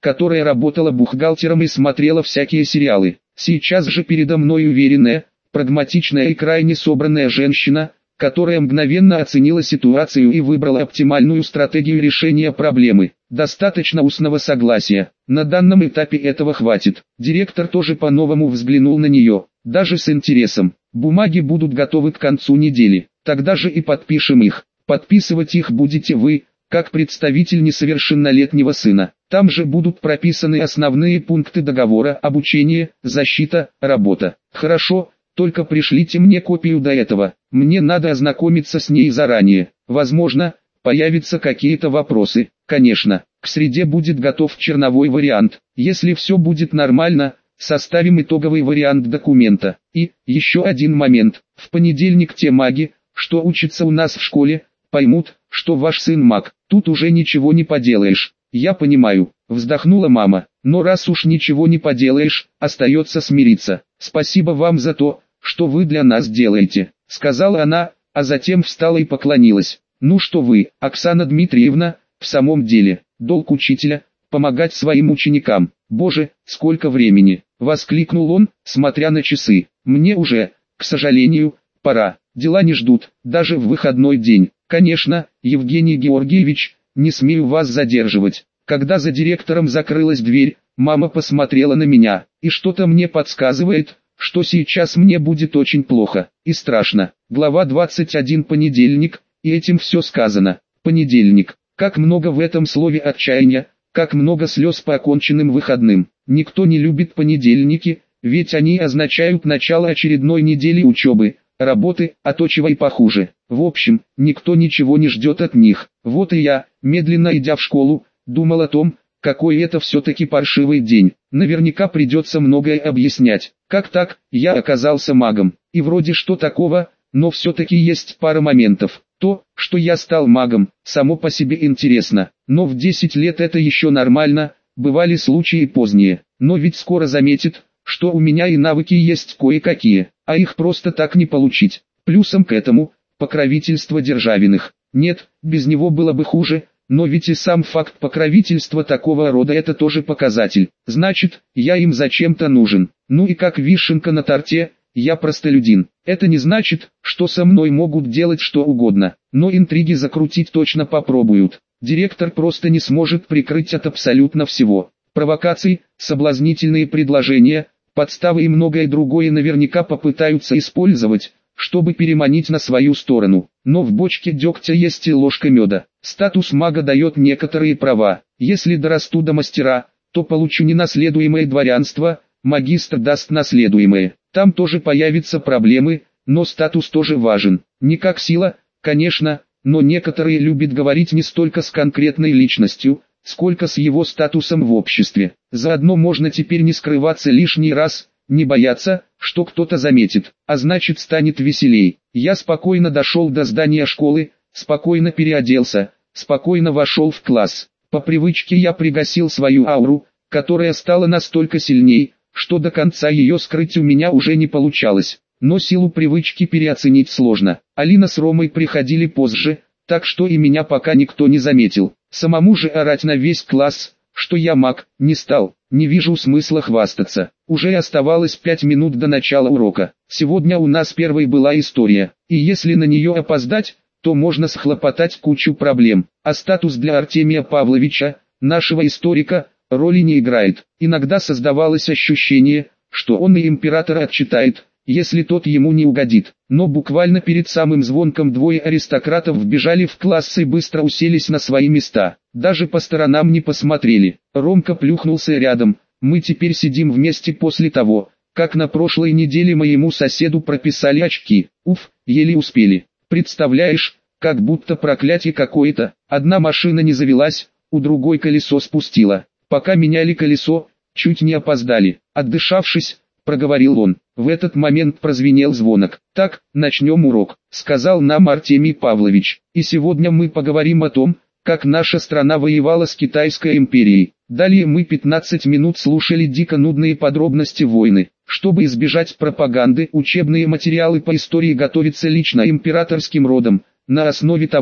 которая работала бухгалтером и смотрела всякие сериалы. Сейчас же передо мной уверенная, прагматичная и крайне собранная женщина, которая мгновенно оценила ситуацию и выбрала оптимальную стратегию решения проблемы. Достаточно устного согласия. На данном этапе этого хватит. Директор тоже по-новому взглянул на нее, даже с интересом. Бумаги будут готовы к концу недели. Тогда же и подпишем их. Подписывать их будете вы, как представитель несовершеннолетнего сына. Там же будут прописаны основные пункты договора: обучение, защита, работа. Хорошо, только пришлите мне копию до этого. Мне надо ознакомиться с ней заранее. Возможно, появятся какие-то вопросы. Конечно, к среде будет готов черновой вариант. Если все будет нормально, составим итоговый вариант документа. И, еще один момент. В понедельник те маги, что учатся у нас в школе, поймут, что ваш сын маг. Тут уже ничего не поделаешь. Я понимаю, вздохнула мама. Но раз уж ничего не поделаешь, остается смириться. Спасибо вам за то, что вы для нас делаете, сказала она, а затем встала и поклонилась. Ну что вы, Оксана Дмитриевна, в самом деле, долг учителя – помогать своим ученикам. Боже, сколько времени, воскликнул он, смотря на часы. Мне уже, к сожалению, пора, дела не ждут, даже в выходной день. Конечно, Евгений Георгиевич, не смею вас задерживать. Когда за директором закрылась дверь, мама посмотрела на меня, и что-то мне подсказывает, что сейчас мне будет очень плохо и страшно. Глава 21. Понедельник, и этим все сказано. Понедельник. Как много в этом слове отчаяния, как много слез по оконченным выходным. Никто не любит понедельники, ведь они означают начало очередной недели учебы, работы, а то чего и похуже. В общем, никто ничего не ждет от них. Вот и я, медленно идя в школу, думал о том, какой это все-таки паршивый день. Наверняка придется многое объяснять. Как так, я оказался магом. И вроде что такого, но все-таки есть пара моментов. То, что я стал магом, само по себе интересно. Но в 10 лет это еще нормально, бывали случаи поздние. Но ведь скоро заметит, что у меня и навыки есть кое-какие, а их просто так не получить. Плюсом к этому, покровительство Державиных. Нет, без него было бы хуже. Но ведь и сам факт покровительства такого рода — это тоже показатель. Значит, я им зачем-то нужен. Ну и как вишенка на торте, я простолюдин. Это не значит, что со мной могут делать что угодно. Но интриги закрутить точно попробуют. Директор просто не сможет прикрыть от абсолютно всего. Провокации, соблазнительные предложения, подставы и многое другое наверняка попытаются использовать, чтобы переманить на свою сторону. Но в бочке дегтя есть и ложка меда. Статус мага дает некоторые права. Если дорасту до мастера, то получу ненаследуемое дворянство, магистр даст наследуемое. Там тоже появятся проблемы, но статус тоже важен. Не как сила, конечно, но некоторые любят говорить не столько с конкретной личностью, сколько с его статусом в обществе. Заодно можно теперь не скрываться лишний раз, не бояться, что кто-то заметит, а значит станет веселей. Я спокойно дошел до здания школы, спокойно переоделся, спокойно вошел в класс. По привычке я пригасил свою ауру, которая стала настолько сильней, что до конца ее скрыть у меня уже не получалось. Но силу привычки переоценить сложно. Алина с Ромой приходили позже, так что и меня пока никто не заметил. Самому же орать на весь класс, что я маг, не стал. Не вижу смысла хвастаться. Уже оставалось 5 минут до начала урока. Сегодня у нас первой была история, и если на нее опоздать, то можно схлопотать кучу проблем. А статус для Артемия Павловича, нашего историка, роли не играет. Иногда создавалось ощущение, что он и императора отчитает, если тот ему не угодит. Но буквально перед самым звонком двое аристократов вбежали в класс и быстро уселись на свои места. Даже по сторонам не посмотрели. Ромка плюхнулся рядом. Мы теперь сидим вместе после того, как на прошлой неделе моему соседу прописали очки. Уф, еле успели. Представляешь, как будто проклятие какое-то. Одна машина не завелась, у другой колесо спустило. Пока меняли колесо, чуть не опоздали. Отдышавшись, проговорил он. В этот момент прозвенел звонок. «Так, начнем урок», — сказал нам Артемий Павлович. «И сегодня мы поговорим о том, как наша страна воевала с Китайской империей». Далее мы 15 минут слушали дико нудные подробности войны. Чтобы избежать пропаганды, учебные материалы по истории готовятся лично императорским родом, на основе того,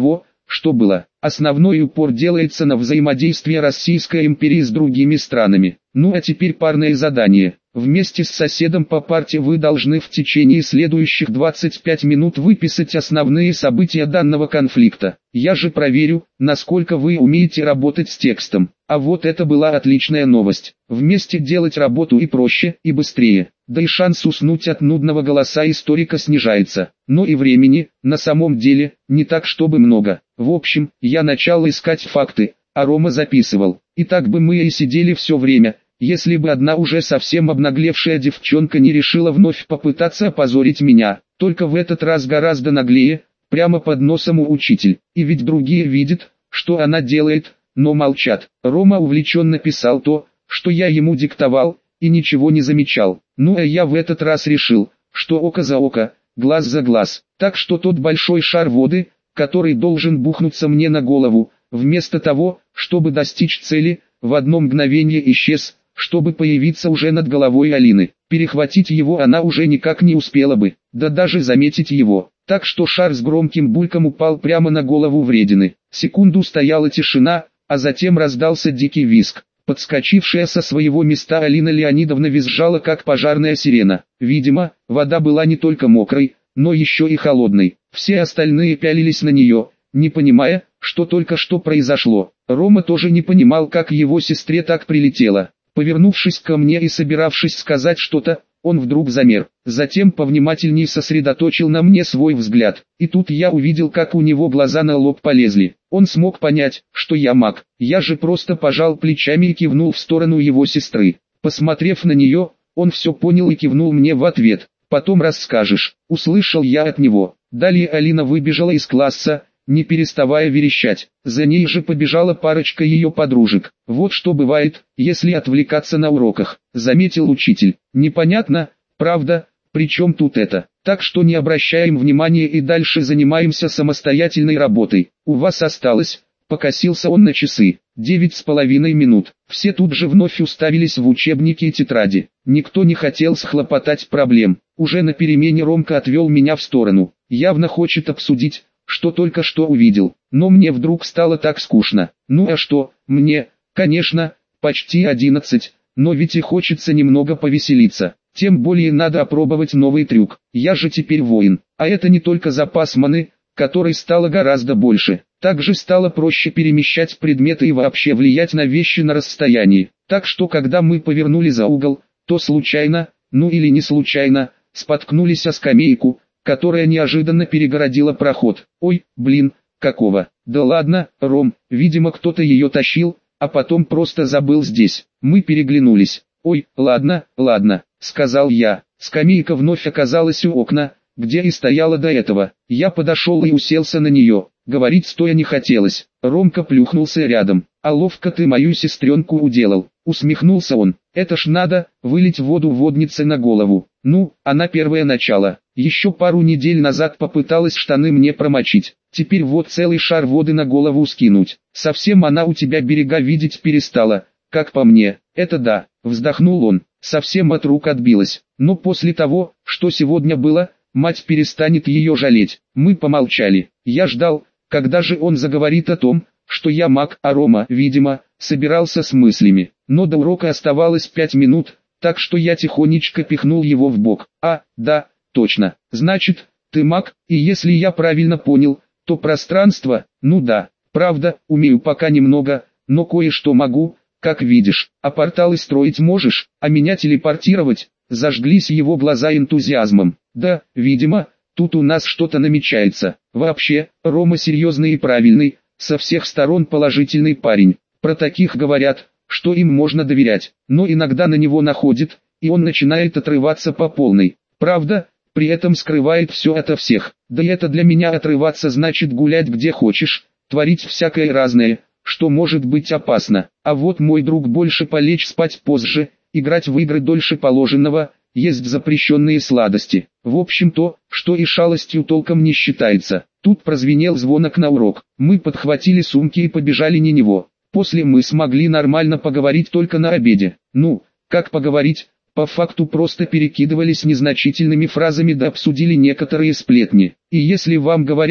что было. Основной упор делается на взаимодействие Российской империи с другими странами. Ну а теперь парное задание. Вместе с соседом по парте вы должны в течение следующих 25 минут выписать основные события данного конфликта. Я же проверю, насколько вы умеете работать с текстом. А вот это была отличная новость. Вместе делать работу и проще, и быстрее. Да и шанс уснуть от нудного голоса историка снижается. Но и времени, на самом деле, не так чтобы много. В общем, я начал искать факты, а Рома записывал. И так бы мы и сидели все время, если бы одна уже совсем обнаглевшая девчонка не решила вновь попытаться опозорить меня. Только в этот раз гораздо наглее, прямо под носом у учитель. И ведь другие видят, что она делает, но молчат. Рома увлеченно писал то, что я ему диктовал, и ничего не замечал. Ну а я в этот раз решил, что око за око, глаз за глаз. Так что тот большой шар воды, который должен бухнуться мне на голову, вместо того, чтобы достичь цели, в одно мгновение исчез, чтобы появиться уже над головой Алины. Перехватить его она уже никак не успела бы, да даже заметить его. Так что шар с громким бульком упал прямо на голову вредины. Секунду стояла тишина, а затем раздался дикий визг. Подскочившая со своего места Алина Леонидовна визжала как пожарная сирена. Видимо, вода была не только мокрой, но еще и холодной. Все остальные пялились на нее, не понимая, что только что произошло. Рома тоже не понимал, как его сестре так прилетело. Повернувшись ко мне и собиравшись сказать что-то, он вдруг замер. Затем повнимательней сосредоточил на мне свой взгляд. И тут я увидел, как у него глаза на лоб полезли. Он смог понять, что я маг. Я же просто пожал плечами и кивнул в сторону его сестры. Посмотрев на нее, он все понял и кивнул мне в ответ. «Потом расскажешь», — услышал я от него. Далее Алина выбежала из класса, не переставая верещать. За ней же побежала парочка ее подружек. «Вот что бывает, если отвлекаться на уроках», — заметил учитель. «Непонятно, правда, при чем тут это? Так что не обращаем внимания и дальше занимаемся самостоятельной работой. У вас осталось...» Покосился он на часы. 9,5 минут. Все тут же вновь уставились в учебники и тетради. Никто не хотел схлопотать проблем. Уже на перемене Ромка отвел меня в сторону. Явно хочет обсудить, что только что увидел. Но мне вдруг стало так скучно. Ну а что, мне, конечно, почти 11, но ведь и хочется немного повеселиться. Тем более надо опробовать новый трюк. Я же теперь воин. А это не только запас маны, которой стало гораздо больше. Также стало проще перемещать предметы и вообще влиять на вещи на расстоянии. Так что когда мы повернули за угол, то случайно, ну или не случайно, споткнулись о скамейку, которая неожиданно перегородила проход. Ой, блин, какого? Да ладно, Ром, видимо кто-то ее тащил, а потом просто забыл здесь. Мы переглянулись. Ой, ладно, сказал я. Скамейка вновь оказалась у окна, где и стояла до этого. Я подошел и уселся на нее. Говорить стоя не хотелось. Ромка плюхнулся рядом. «А ловко ты мою сестренку уделал», — усмехнулся он. «Это ж надо, вылить воду воднице на голову. Ну, она первое начало. Еще пару недель назад попыталась штаны мне промочить. Теперь вот целый шар воды на голову скинуть. Совсем она у тебя берега видеть перестала, как по мне». «Это да», — вздохнул он. «Совсем от рук отбилась. Но после того, что сегодня было, мать перестанет ее жалеть». Мы помолчали. Я ждал, когда же он заговорит о том, что я маг, а Рома, видимо, собирался с мыслями. Но до урока оставалось 5 минут, так что я тихонечко пихнул его в бок. «А, да, точно. Значит, ты маг, и если я правильно понял, то пространство, ну да, правда, умею пока немного, но кое-что могу, как видишь. А порталы строить можешь, а меня телепортировать?» Зажглись его глаза энтузиазмом. «Да, видимо, тут у нас что-то намечается. Вообще, Рома серьезный и правильный, со всех сторон положительный парень. Про таких говорят, что им можно доверять, но иногда на него находит, и он начинает отрываться по полной. Правда, при этом скрывает все ото всех. Да и это для меня отрываться значит гулять где хочешь, творить всякое разное, что может быть опасно. А вот мой друг больше полечь спать позже, играть в игры дольше положенного, есть запрещенные сладости. В общем то, что и шалостью толком не считается. Тут прозвенел звонок на урок. Мы подхватили сумки и побежали на него. После мы смогли нормально поговорить только на обеде. Ну, как поговорить? По факту просто перекидывались незначительными фразами да обсудили некоторые сплетни. И если вам говорят,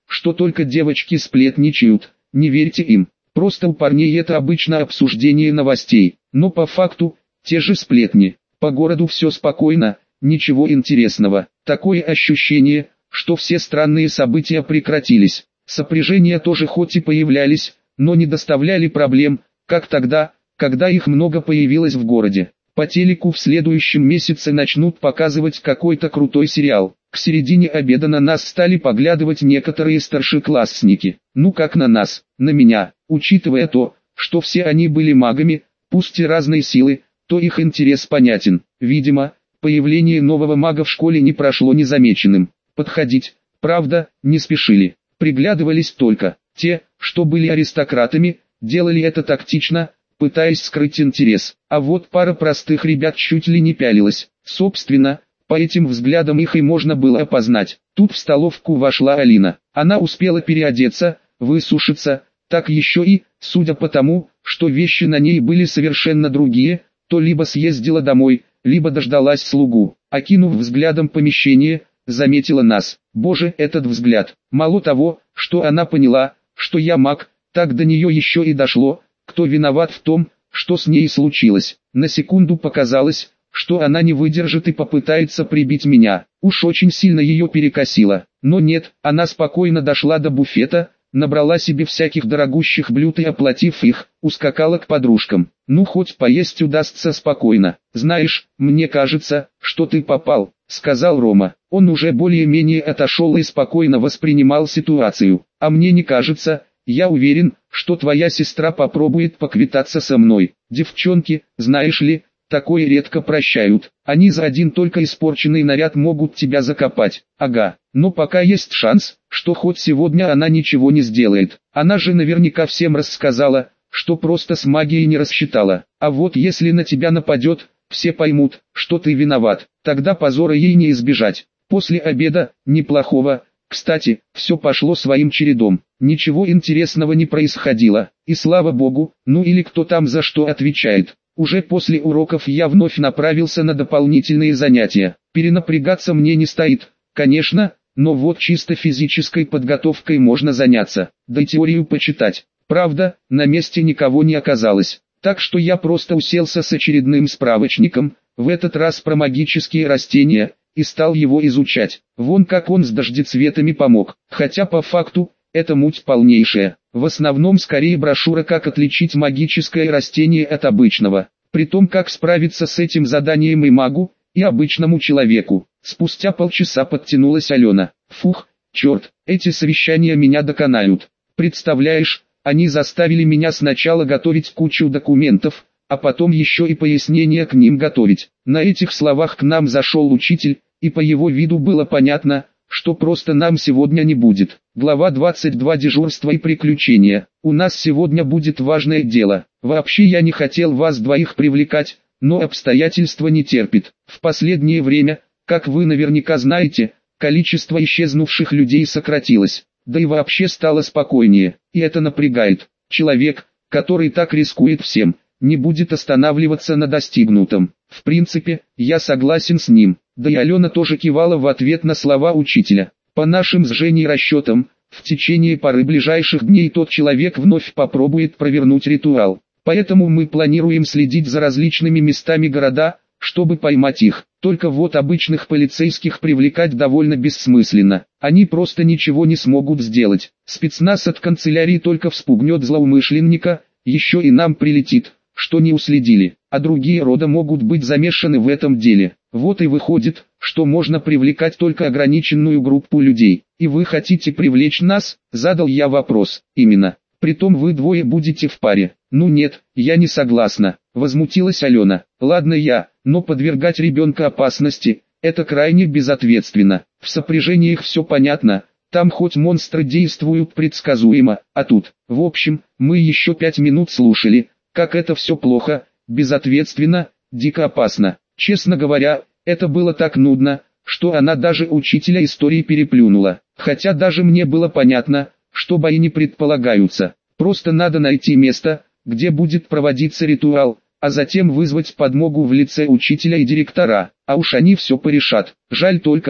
что только девочки сплетничают, не верьте им. Просто у парней это обычно обсуждение новостей, но по факту, те же сплетни. По городу все спокойно, ничего интересного. Такое ощущение, что все странные события прекратились. Сопряжения тоже хоть и появлялись, но не доставляли проблем, как тогда, когда их много появилось в городе. По телеку в следующем месяце начнут показывать какой-то крутой сериал. К середине обеда на нас стали поглядывать некоторые старшеклассники. Ну как на нас, на меня. Учитывая то, что все они были магами, пусть и разной силы, то их интерес понятен. Видимо, появление нового мага в школе не прошло незамеченным. Подходить, правда, не спешили. Приглядывались только те, что были аристократами, делали это тактично, пытаясь скрыть интерес. А вот пара простых ребят чуть ли не пялилась. Собственно, по этим взглядам их и можно было опознать. Тут в столовку вошла Алина. Она успела переодеться, высушиться, так еще и, судя по тому, что вещи на ней были совершенно другие, то либо съездила домой, либо дождалась слугу. Окинув взглядом помещение, заметила нас. Боже, этот взгляд. Мало того, что она поняла, что я маг, так до нее еще и дошло, кто виноват в том, что с ней случилось. На секунду показалось, что она не выдержит и попытается прибить меня. Уж очень сильно ее перекосило. Но нет, она спокойно дошла до буфета, набрала себе всяких дорогущих блюд и, оплатив их, ускакала к подружкам. Ну хоть поесть удастся спокойно. Знаешь, мне кажется, что ты попал, сказал Рома. Он уже более-менее отошел и спокойно воспринимал ситуацию. А мне не кажется, я уверен, что твоя сестра попробует поквитаться со мной. Девчонки, знаешь ли, такое редко прощают. Они за один только испорченный наряд могут тебя закопать. Ага, но пока есть шанс, что хоть сегодня она ничего не сделает. Она же наверняка всем рассказала, что просто с магией не рассчитала. А вот если на тебя нападет, все поймут, что ты виноват. Тогда позора ей не избежать. После обеда, неплохого, кстати, все пошло своим чередом. Ничего интересного не происходило. И слава богу, ну или кто там за что отвечает. Уже после уроков я вновь направился на дополнительные занятия. Перенапрягаться мне не стоит, конечно, но вот чисто физической подготовкой можно заняться, да и теорию почитать. Правда, на месте никого не оказалось, так что я просто уселся с очередным справочником, в этот раз про магические растения, и стал его изучать. Вон как он с дождецветами помог, хотя по факту, это муть полнейшая. В основном скорее брошюра «Как отличить магическое растение от обычного», при том как справиться с этим заданием и магу, и обычному человеку. Спустя полчаса подтянулась Алена. Фух, черт, эти совещания меня доконают. Представляешь, они заставили меня сначала готовить кучу документов, а потом еще и пояснения к ним готовить. На этих словах к нам зашел учитель, и по его виду было понятно, что просто нам сегодня не будет. Глава 22. Дежурство и приключения. У нас сегодня будет важное дело. Вообще я не хотел вас двоих привлекать, но обстоятельства не терпит. В последнее время, как вы наверняка знаете, количество исчезнувших людей сократилось. Да и вообще стало спокойнее. И это напрягает. Человек, который так рискует всем, не будет останавливаться на достигнутом. В принципе, я согласен с ним. Да и Алена тоже кивала в ответ на слова учителя. По нашим с Женей расчетам, в течение пары ближайших дней тот человек вновь попробует провернуть ритуал. Поэтому мы планируем следить за различными местами города, чтобы поймать их. Только вот обычных полицейских привлекать довольно бессмысленно. Они просто ничего не смогут сделать. Спецназ от канцелярии только вспугнет злоумышленника, еще и нам прилетит, что не уследили, а другие рода могут быть замешаны в этом деле. Вот и выходит, что можно привлекать только ограниченную группу людей. И вы хотите привлечь нас? Задал я вопрос. Именно. Притом вы двое будете в паре. Ну нет, я не согласна. Возмутилась Алена. Ладно я, но подвергать ребенка опасности, это крайне безответственно. В сопряжениях все понятно. Там хоть монстры действуют предсказуемо, а тут, в общем, мы еще 5 минут слушали, как это все плохо, безответственно, дико опасно. Честно говоря, это было так нудно, что она даже учителя истории переплюнула. Хотя даже мне было понятно, что бои не предполагаются. Просто надо найти место, где будет проводиться ритуал, а затем вызвать подмогу в лице учителя и директора. А уж они все порешат. Жаль только,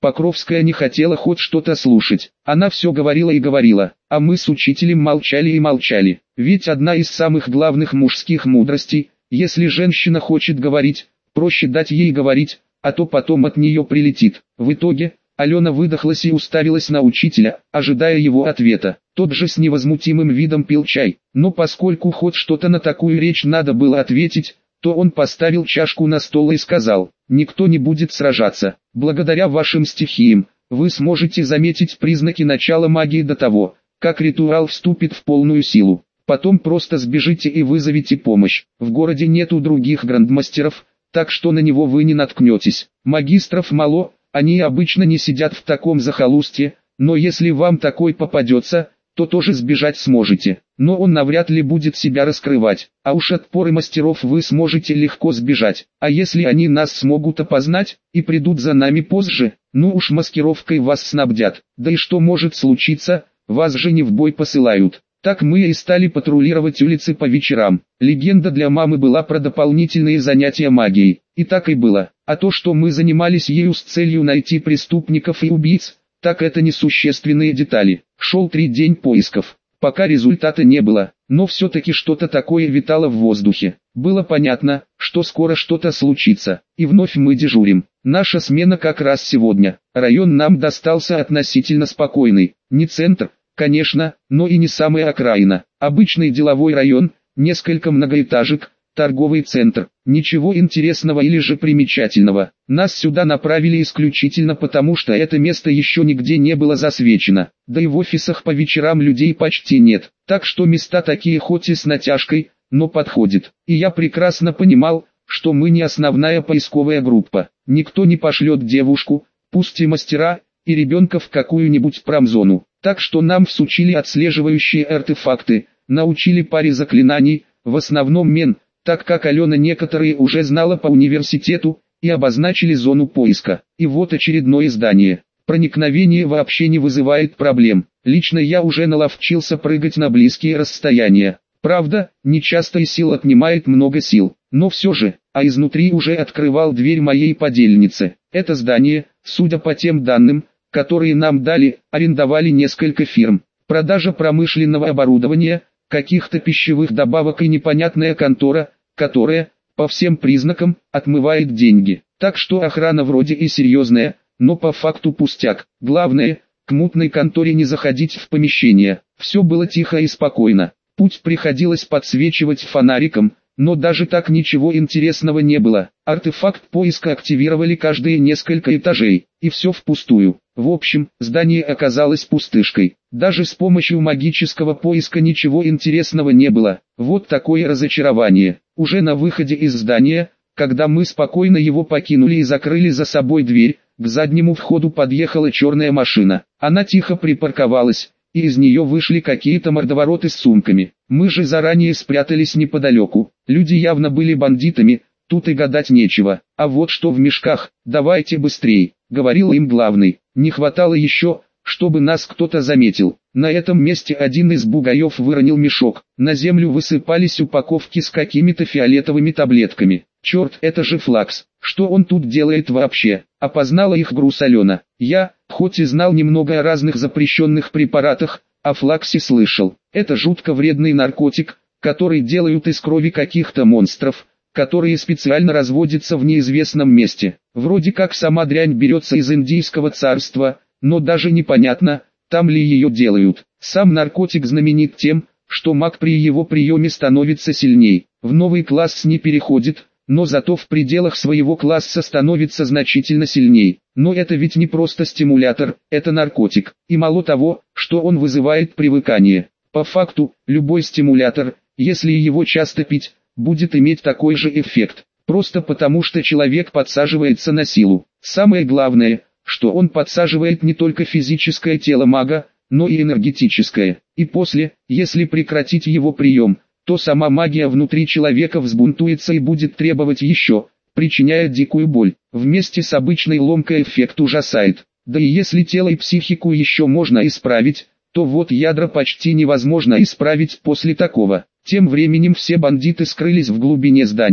Покровская не хотела хоть что-то слушать. Она все говорила и говорила, а мы с учителем молчали и молчали. Ведь одна из самых главных мужских мудростей, если женщина хочет говорить, проще дать ей говорить, а то потом от нее прилетит. В итоге, Алена выдохлась и уставилась на учителя, ожидая его ответа. Тот же с невозмутимым видом пил чай, но поскольку хоть что-то на такую речь надо было ответить, то он поставил чашку на стол и сказал: «Никто не будет сражаться. Благодаря вашим стихиям, вы сможете заметить признаки начала магии до того, как ритуал вступит в полную силу. Потом просто сбежите и вызовите помощь. В городе нету других грандмастеров, так что на него вы не наткнетесь. Магистров мало, они обычно не сидят в таком захолустье, но если вам такой попадется, то тоже сбежать сможете. Но он навряд ли будет себя раскрывать, а уж от поры мастеров вы сможете легко сбежать. А если они нас смогут опознать, и придут за нами позже, ну уж маскировкой вас снабдят. Да и что может случиться, вас же не в бой посылают». Так мы и стали патрулировать улицы по вечерам. Легенда для мамы была про дополнительные занятия магией. И так и было. А то, что мы занимались ею с целью найти преступников и убийц, так это несущественные детали. Шел 3 дня поисков. Пока результата не было, но все-таки что-то такое витало в воздухе. Было понятно, что скоро что-то случится. И вновь мы дежурим. Наша смена как раз сегодня. Район нам достался относительно спокойный. Не центр, конечно, но и не самая окраина. Обычный деловой район, несколько многоэтажек, торговый центр. Ничего интересного или же примечательного. Нас сюда направили исключительно потому, что это место еще нигде не было засвечено. Да и в офисах по вечерам людей почти нет. Так что места такие хоть и с натяжкой, но подходят. И я прекрасно понимал, что мы не основная поисковая группа. Никто не пошлет девушку, пусть и мастера, и ребенка в какую-нибудь промзону. Так что нам всучили отслеживающие артефакты, научили паре заклинаний, в основном мен, так как Алена некоторые уже знала по университету, и обозначили зону поиска. И вот очередное здание. Проникновение вообще не вызывает проблем. Лично я уже наловчился прыгать на близкие расстояния. Правда, нечасто и сил отнимает много сил, но все же, а изнутри уже открывал дверь моей подельнице. Это здание, судя по тем данным, которые нам дали, арендовали несколько фирм. Продажа промышленного оборудования, каких-то пищевых добавок и непонятная контора, которая, по всем признакам, отмывает деньги. Так что охрана вроде и серьезная, но по факту пустяк. Главное, к мутной конторе не заходить в помещение. Все было тихо и спокойно. Путь приходилось подсвечивать фонариком, но даже так ничего интересного не было. Артефакт поиска активировали каждые несколько этажей, и все впустую. В общем, здание оказалось пустышкой. Даже с помощью магического поиска ничего интересного не было. Вот такое разочарование. Уже на выходе из здания, когда мы спокойно его покинули и закрыли за собой дверь, к заднему входу подъехала черная машина. Она тихо припарковалась, и из нее вышли какие-то мордовороты с сумками. Мы же заранее спрятались неподалеку. Люди явно были бандитами, тут и гадать нечего. А вот что в мешках, давайте быстрей, говорил им главный. Не хватало еще, чтобы нас кто-то заметил. На этом месте один из бугаев выронил мешок. На землю высыпались упаковки с какими-то фиолетовыми таблетками. Черт, это же Флакс. Что он тут делает вообще? Опознала их груз Алена. Я, хоть и знал немного о разных запрещенных препаратах, о Флаксе слышал. Это жутко вредный наркотик, который делают из крови каких-то монстров, которые специально разводятся в неизвестном месте. Вроде как сама дрянь берется из Индийского царства, но даже непонятно, там ли ее делают. Сам наркотик знаменит тем, что маг при его приеме становится сильней. В новый класс не переходит, но зато в пределах своего класса становится значительно сильней. Но это ведь не просто стимулятор, это наркотик. И мало того, что он вызывает привыкание. По факту, любой стимулятор, если его часто пить, будет иметь такой же эффект. Просто потому что человек подсаживается на силу. Самое главное, что он подсаживает не только физическое тело мага, но и энергетическое. И после, если прекратить его прием, то сама магия внутри человека взбунтуется и будет требовать еще, причиняя дикую боль. Вместе с обычной ломкой эффект ужасает. Да и если тело и психику еще можно исправить, то вот ядра почти невозможно исправить после такого. Тем временем все бандиты скрылись в глубине здания.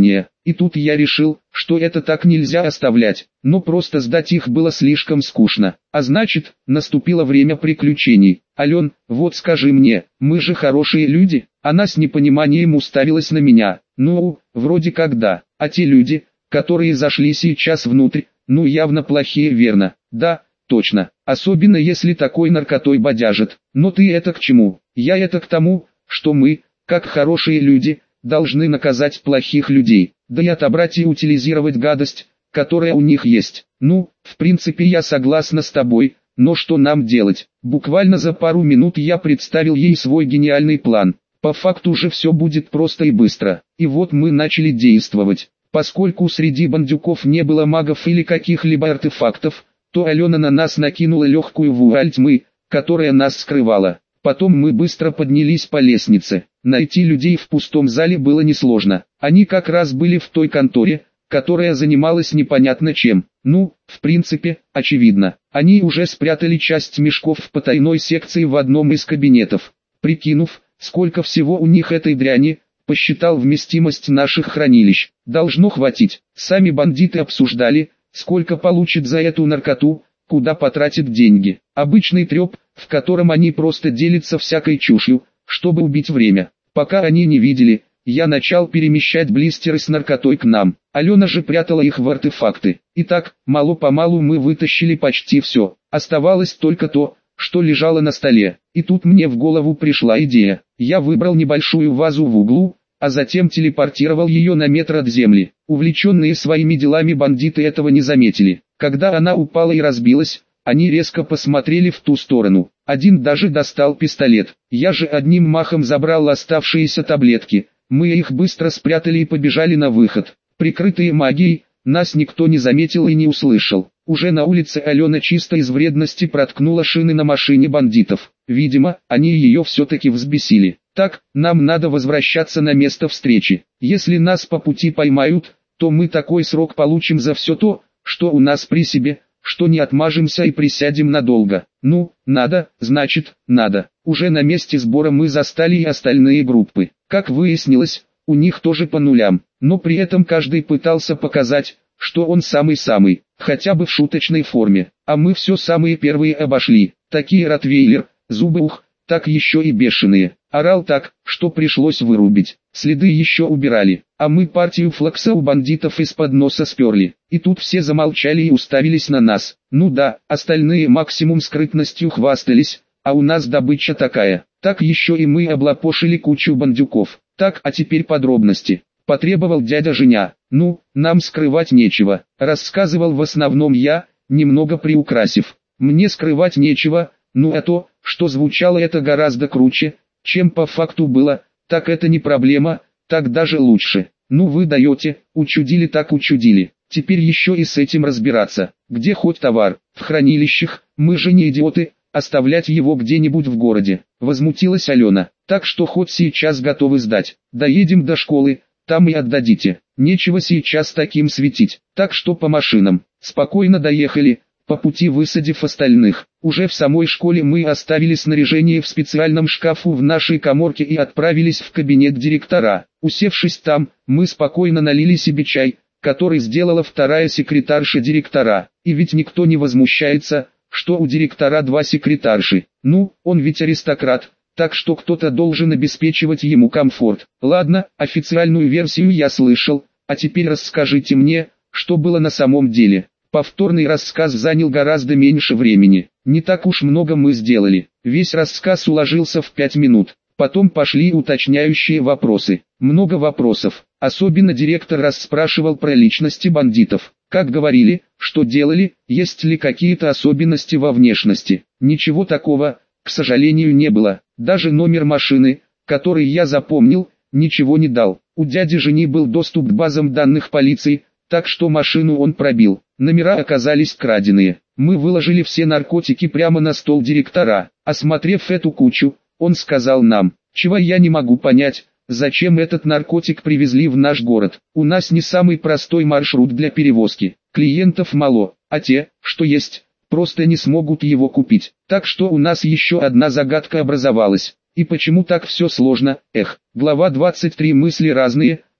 И тут я решил, что это так нельзя оставлять, но просто сдать их было слишком скучно. А значит, наступило время приключений. Ален, вот скажи мне, мы же хорошие люди? Она с непониманием уставилась на меня. Ну, вроде как да. А те люди, которые зашли сейчас внутрь, ну явно плохие, верно? Да, точно. Особенно если такой наркотой бодяжит. Но ты это к чему? Я это к тому, что мы, как хорошие люди, должны наказать плохих людей, да и отобрать и утилизировать гадость, которая у них есть. Ну, в принципе я согласна с тобой, но что нам делать? Буквально за пару минут я представил ей свой гениальный план. По факту же все будет просто и быстро. И вот мы начали действовать. Поскольку среди бандюков не было магов или каких-либо артефактов, то Алена на нас накинула легкую вуаль тьмы, которая нас скрывала. Потом мы быстро поднялись по лестнице. Найти людей в пустом зале было несложно. Они как раз были в той конторе, которая занималась непонятно чем. Ну, в принципе, очевидно. Они уже спрятали часть мешков в потайной секции в одном из кабинетов. Прикинув, сколько всего у них этой дряни, посчитал вместимость наших хранилищ. Должно хватить. Сами бандиты обсуждали, сколько получат за эту наркоту, куда потратят деньги. Обычный треп, в котором они просто делятся всякой чушью, чтобы убить время. Пока они не видели, я начал перемещать блистеры с наркотой к нам. Алена же прятала их в артефакты. Итак, мало-помалу мы вытащили почти все. Оставалось только то, что лежало на столе. И тут мне в голову пришла идея. Я выбрал небольшую вазу в углу, а затем телепортировал ее на метр от земли. Увлеченные своими делами бандиты этого не заметили. Когда она упала и разбилась, они резко посмотрели в ту сторону. Один даже достал пистолет. Я же одним махом забрал оставшиеся таблетки. Мы их быстро спрятали и побежали на выход. Прикрытые магией, нас никто не заметил и не услышал. Уже на улице Алена чисто из вредности проткнула шины на машине бандитов. Видимо, они ее все-таки взбесили. Так, нам надо возвращаться на место встречи. Если нас по пути поймают, то мы такой срок получим за все то, что у нас при себе, что не отмажемся и присядем надолго. Ну, надо, значит, надо. Уже на месте сбора мы застали и остальные группы. Как выяснилось, у них тоже по нулям, но при этом каждый пытался показать, что он самый-самый, хотя бы в шуточной форме. А мы все самые первые обошли. Такие ротвейлер, зубы ух, так еще и бешеные. Орал так, что пришлось вырубить. Следы еще убирали, а мы партию флакса у бандитов из-под носа сперли. И тут все замолчали и уставились на нас. Ну да, остальные максимум скрытностью хвастались, а у нас добыча такая. Так еще и мы облапошили кучу бандюков. Так, а теперь подробности. Потребовал дядя Женя. Ну, нам скрывать нечего. Рассказывал в основном я, немного приукрасив. Мне скрывать нечего, ну а то, что звучало это гораздо круче, чем по факту было, так это не проблема, так даже лучше. Ну вы даете, учудили так учудили. Теперь еще и с этим разбираться. Где хоть товар? В хранилищах, мы же не идиоты, оставлять его где-нибудь в городе. Возмутилась Алена. Так что хоть сейчас готовы сдать. Доедем до школы, там и отдадите. Нечего сейчас таким светить. Так что по машинам. Спокойно доехали, по пути высадив остальных. Уже в самой школе мы оставили снаряжение в специальном шкафу в нашей каморке и отправились в кабинет директора. Усевшись там, мы спокойно налили себе чай, который сделала вторая секретарша директора. И ведь никто не возмущается, что у директора два секретарши. Ну, он ведь аристократ, так что кто-то должен обеспечивать ему комфорт. Ладно, официальную версию я слышал, а теперь расскажите мне, что было на самом деле. Повторный рассказ занял гораздо меньше времени. Не так уж много мы сделали. Весь рассказ уложился в 5 минут. Потом пошли уточняющие вопросы. Много вопросов. Особенно директор расспрашивал про личности бандитов. Как говорили, что делали, есть ли какие-то особенности во внешности. Ничего такого, к сожалению, не было. Даже номер машины, который я запомнил, ничего не дал. У дяди Жени был доступ к базам данных полиции, так что машину он пробил. Номера оказались краденые. Мы выложили все наркотики прямо на стол директора. Осмотрев эту кучу, он сказал нам, чего я не могу понять, зачем этот наркотик привезли в наш город. У нас не самый простой маршрут для перевозки. Клиентов мало, а те, что есть, просто не смогут его купить. Так что у нас еще одна загадка образовалась. И почему так все сложно? Глава 23. Мысли разные,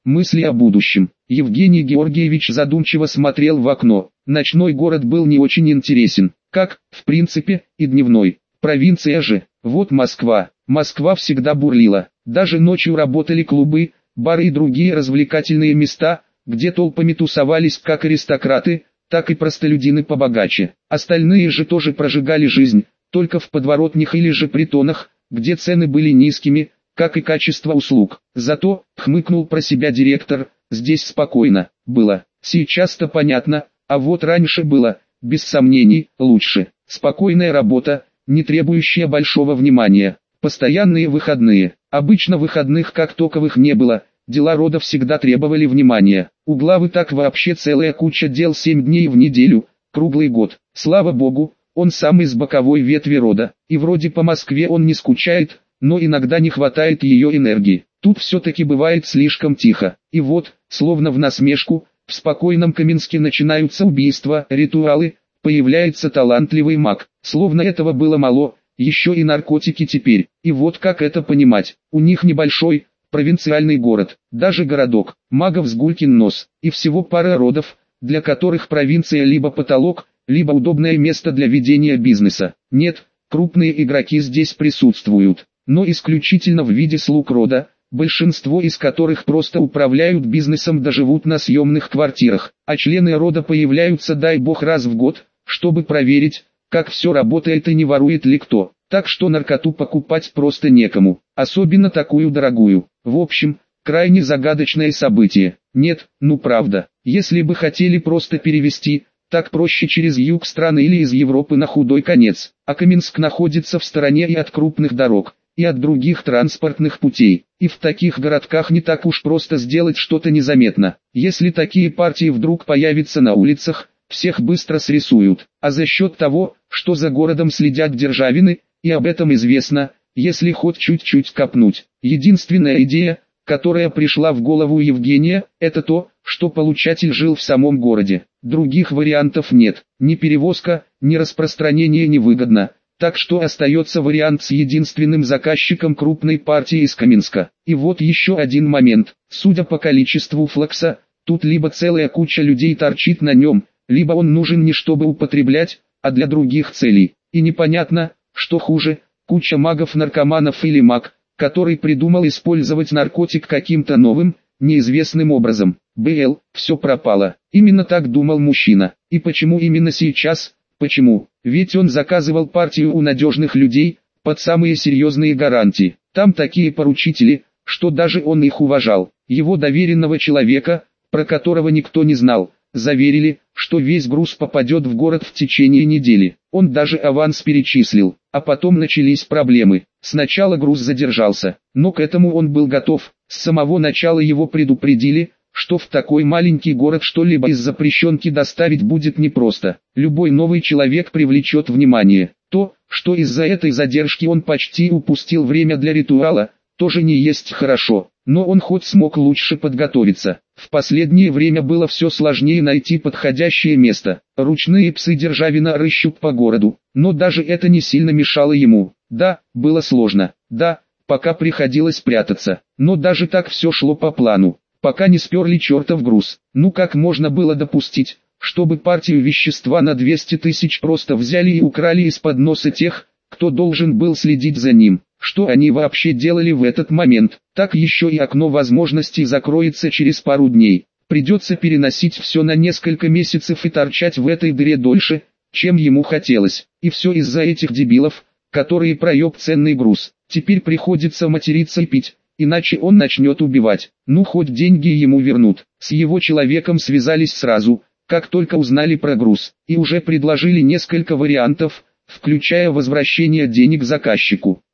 мысли о будущем. Евгений Георгиевич задумчиво смотрел в окно. Ночной город был не очень интересен, как, в принципе, и дневной. Провинция же, вот Москва. Москва всегда бурлила. Даже ночью работали клубы, бары и другие развлекательные места, где толпами тусовались как аристократы, так и простолюдины побогаче. Остальные же тоже прожигали жизнь, только в подворотнях или же притонах, где цены были низкими, как и качество услуг. Зато, хмыкнул про себя директор, здесь спокойно было. Сейчас-то понятно, а вот раньше было, без сомнений, лучше. Спокойная работа, не требующая большого внимания. Постоянные выходные. Обычно выходных как токовых не было, дела рода всегда требовали внимания. У главы так вообще целая куча дел 7 дней в неделю, круглый год. Слава богу, он сам из боковой ветви рода, и вроде по Москве он не скучает, но иногда не хватает ее энергии. Тут все-таки бывает слишком тихо. И вот, словно в насмешку, в спокойном Каменске начинаются убийства, ритуалы, появляется талантливый маг. Словно этого было мало, еще и наркотики теперь. И вот как это понимать? У них небольшой, провинциальный город, даже городок, магов с гулькин нос, и всего пара родов, для которых провинция либо потолок, либо удобное место для ведения бизнеса. Нет, крупные игроки здесь присутствуют, но исключительно в виде слуг рода, большинство из которых просто управляют бизнесом да живут на съемных квартирах, а члены рода появляются дай бог раз в год, чтобы проверить, как все работает и не ворует ли кто. Так что наркоту покупать просто некому, особенно такую дорогую. В общем, крайне загадочное событие. Нет, ну правда, если бы хотели просто перевести, так проще через юг страны или из Европы на худой конец. А Каменск находится в стороне и от крупных дорог, и от других транспортных путей. И в таких городках не так уж просто сделать что-то незаметно. Если такие партии вдруг появятся на улицах, всех быстро срисуют. А за счет того, что за городом следят державины, и об этом известно, если хоть чуть-чуть копнуть. Единственная идея, которая пришла в голову Евгения, это то, что получатель жил в самом городе. Других вариантов нет. Ни перевозка, ни распространение невыгодно. Так что остается вариант с единственным заказчиком крупной партии из Каменска. И вот еще один момент. Судя по количеству флакса, тут либо целая куча людей торчит на нем, либо он нужен не чтобы употреблять, а для других целей. И непонятно, что хуже, куча магов-наркоманов или маг, который придумал использовать наркотик каким-то новым, неизвестным образом. Все пропало. Именно так думал мужчина. И почему именно сейчас? Почему? Ведь он заказывал партию у надежных людей, под самые серьезные гарантии. Там такие поручители, что даже он их уважал. Его доверенного человека, про которого никто не знал, заверили, что весь груз попадет в город в течение недели. Он даже аванс перечислил, а потом начались проблемы. Сначала груз задержался, но к этому он был готов. С самого начала его предупредили, что в такой маленький город что-либо из запрещенки доставить будет непросто. Любой новый человек привлечет внимание. То, что из-за этой задержки он почти упустил время для ритуала, тоже не есть хорошо. Но он хоть смог лучше подготовиться. В последнее время было все сложнее найти подходящее место. Ручные псы державина рыщут по городу, но даже это не сильно мешало ему. Да, было сложно. Да, пока приходилось прятаться. Но даже так все шло по плану, пока не сперли чертов груз. Ну как можно было допустить, чтобы партию вещества на 200 тысяч просто взяли и украли из-под носа тех, кто должен был следить за ним? Что они вообще делали в этот момент? Так еще и окно возможностей закроется через пару дней. Придется переносить все на несколько месяцев и торчать в этой дыре дольше, чем ему хотелось. И все из-за этих дебилов, которые проеб ценный груз. Теперь приходится материться и пить, иначе он начнет убивать. Ну хоть деньги ему вернут. С его человеком связались сразу, как только узнали про груз, и уже предложили несколько вариантов, включая возвращение денег заказчику.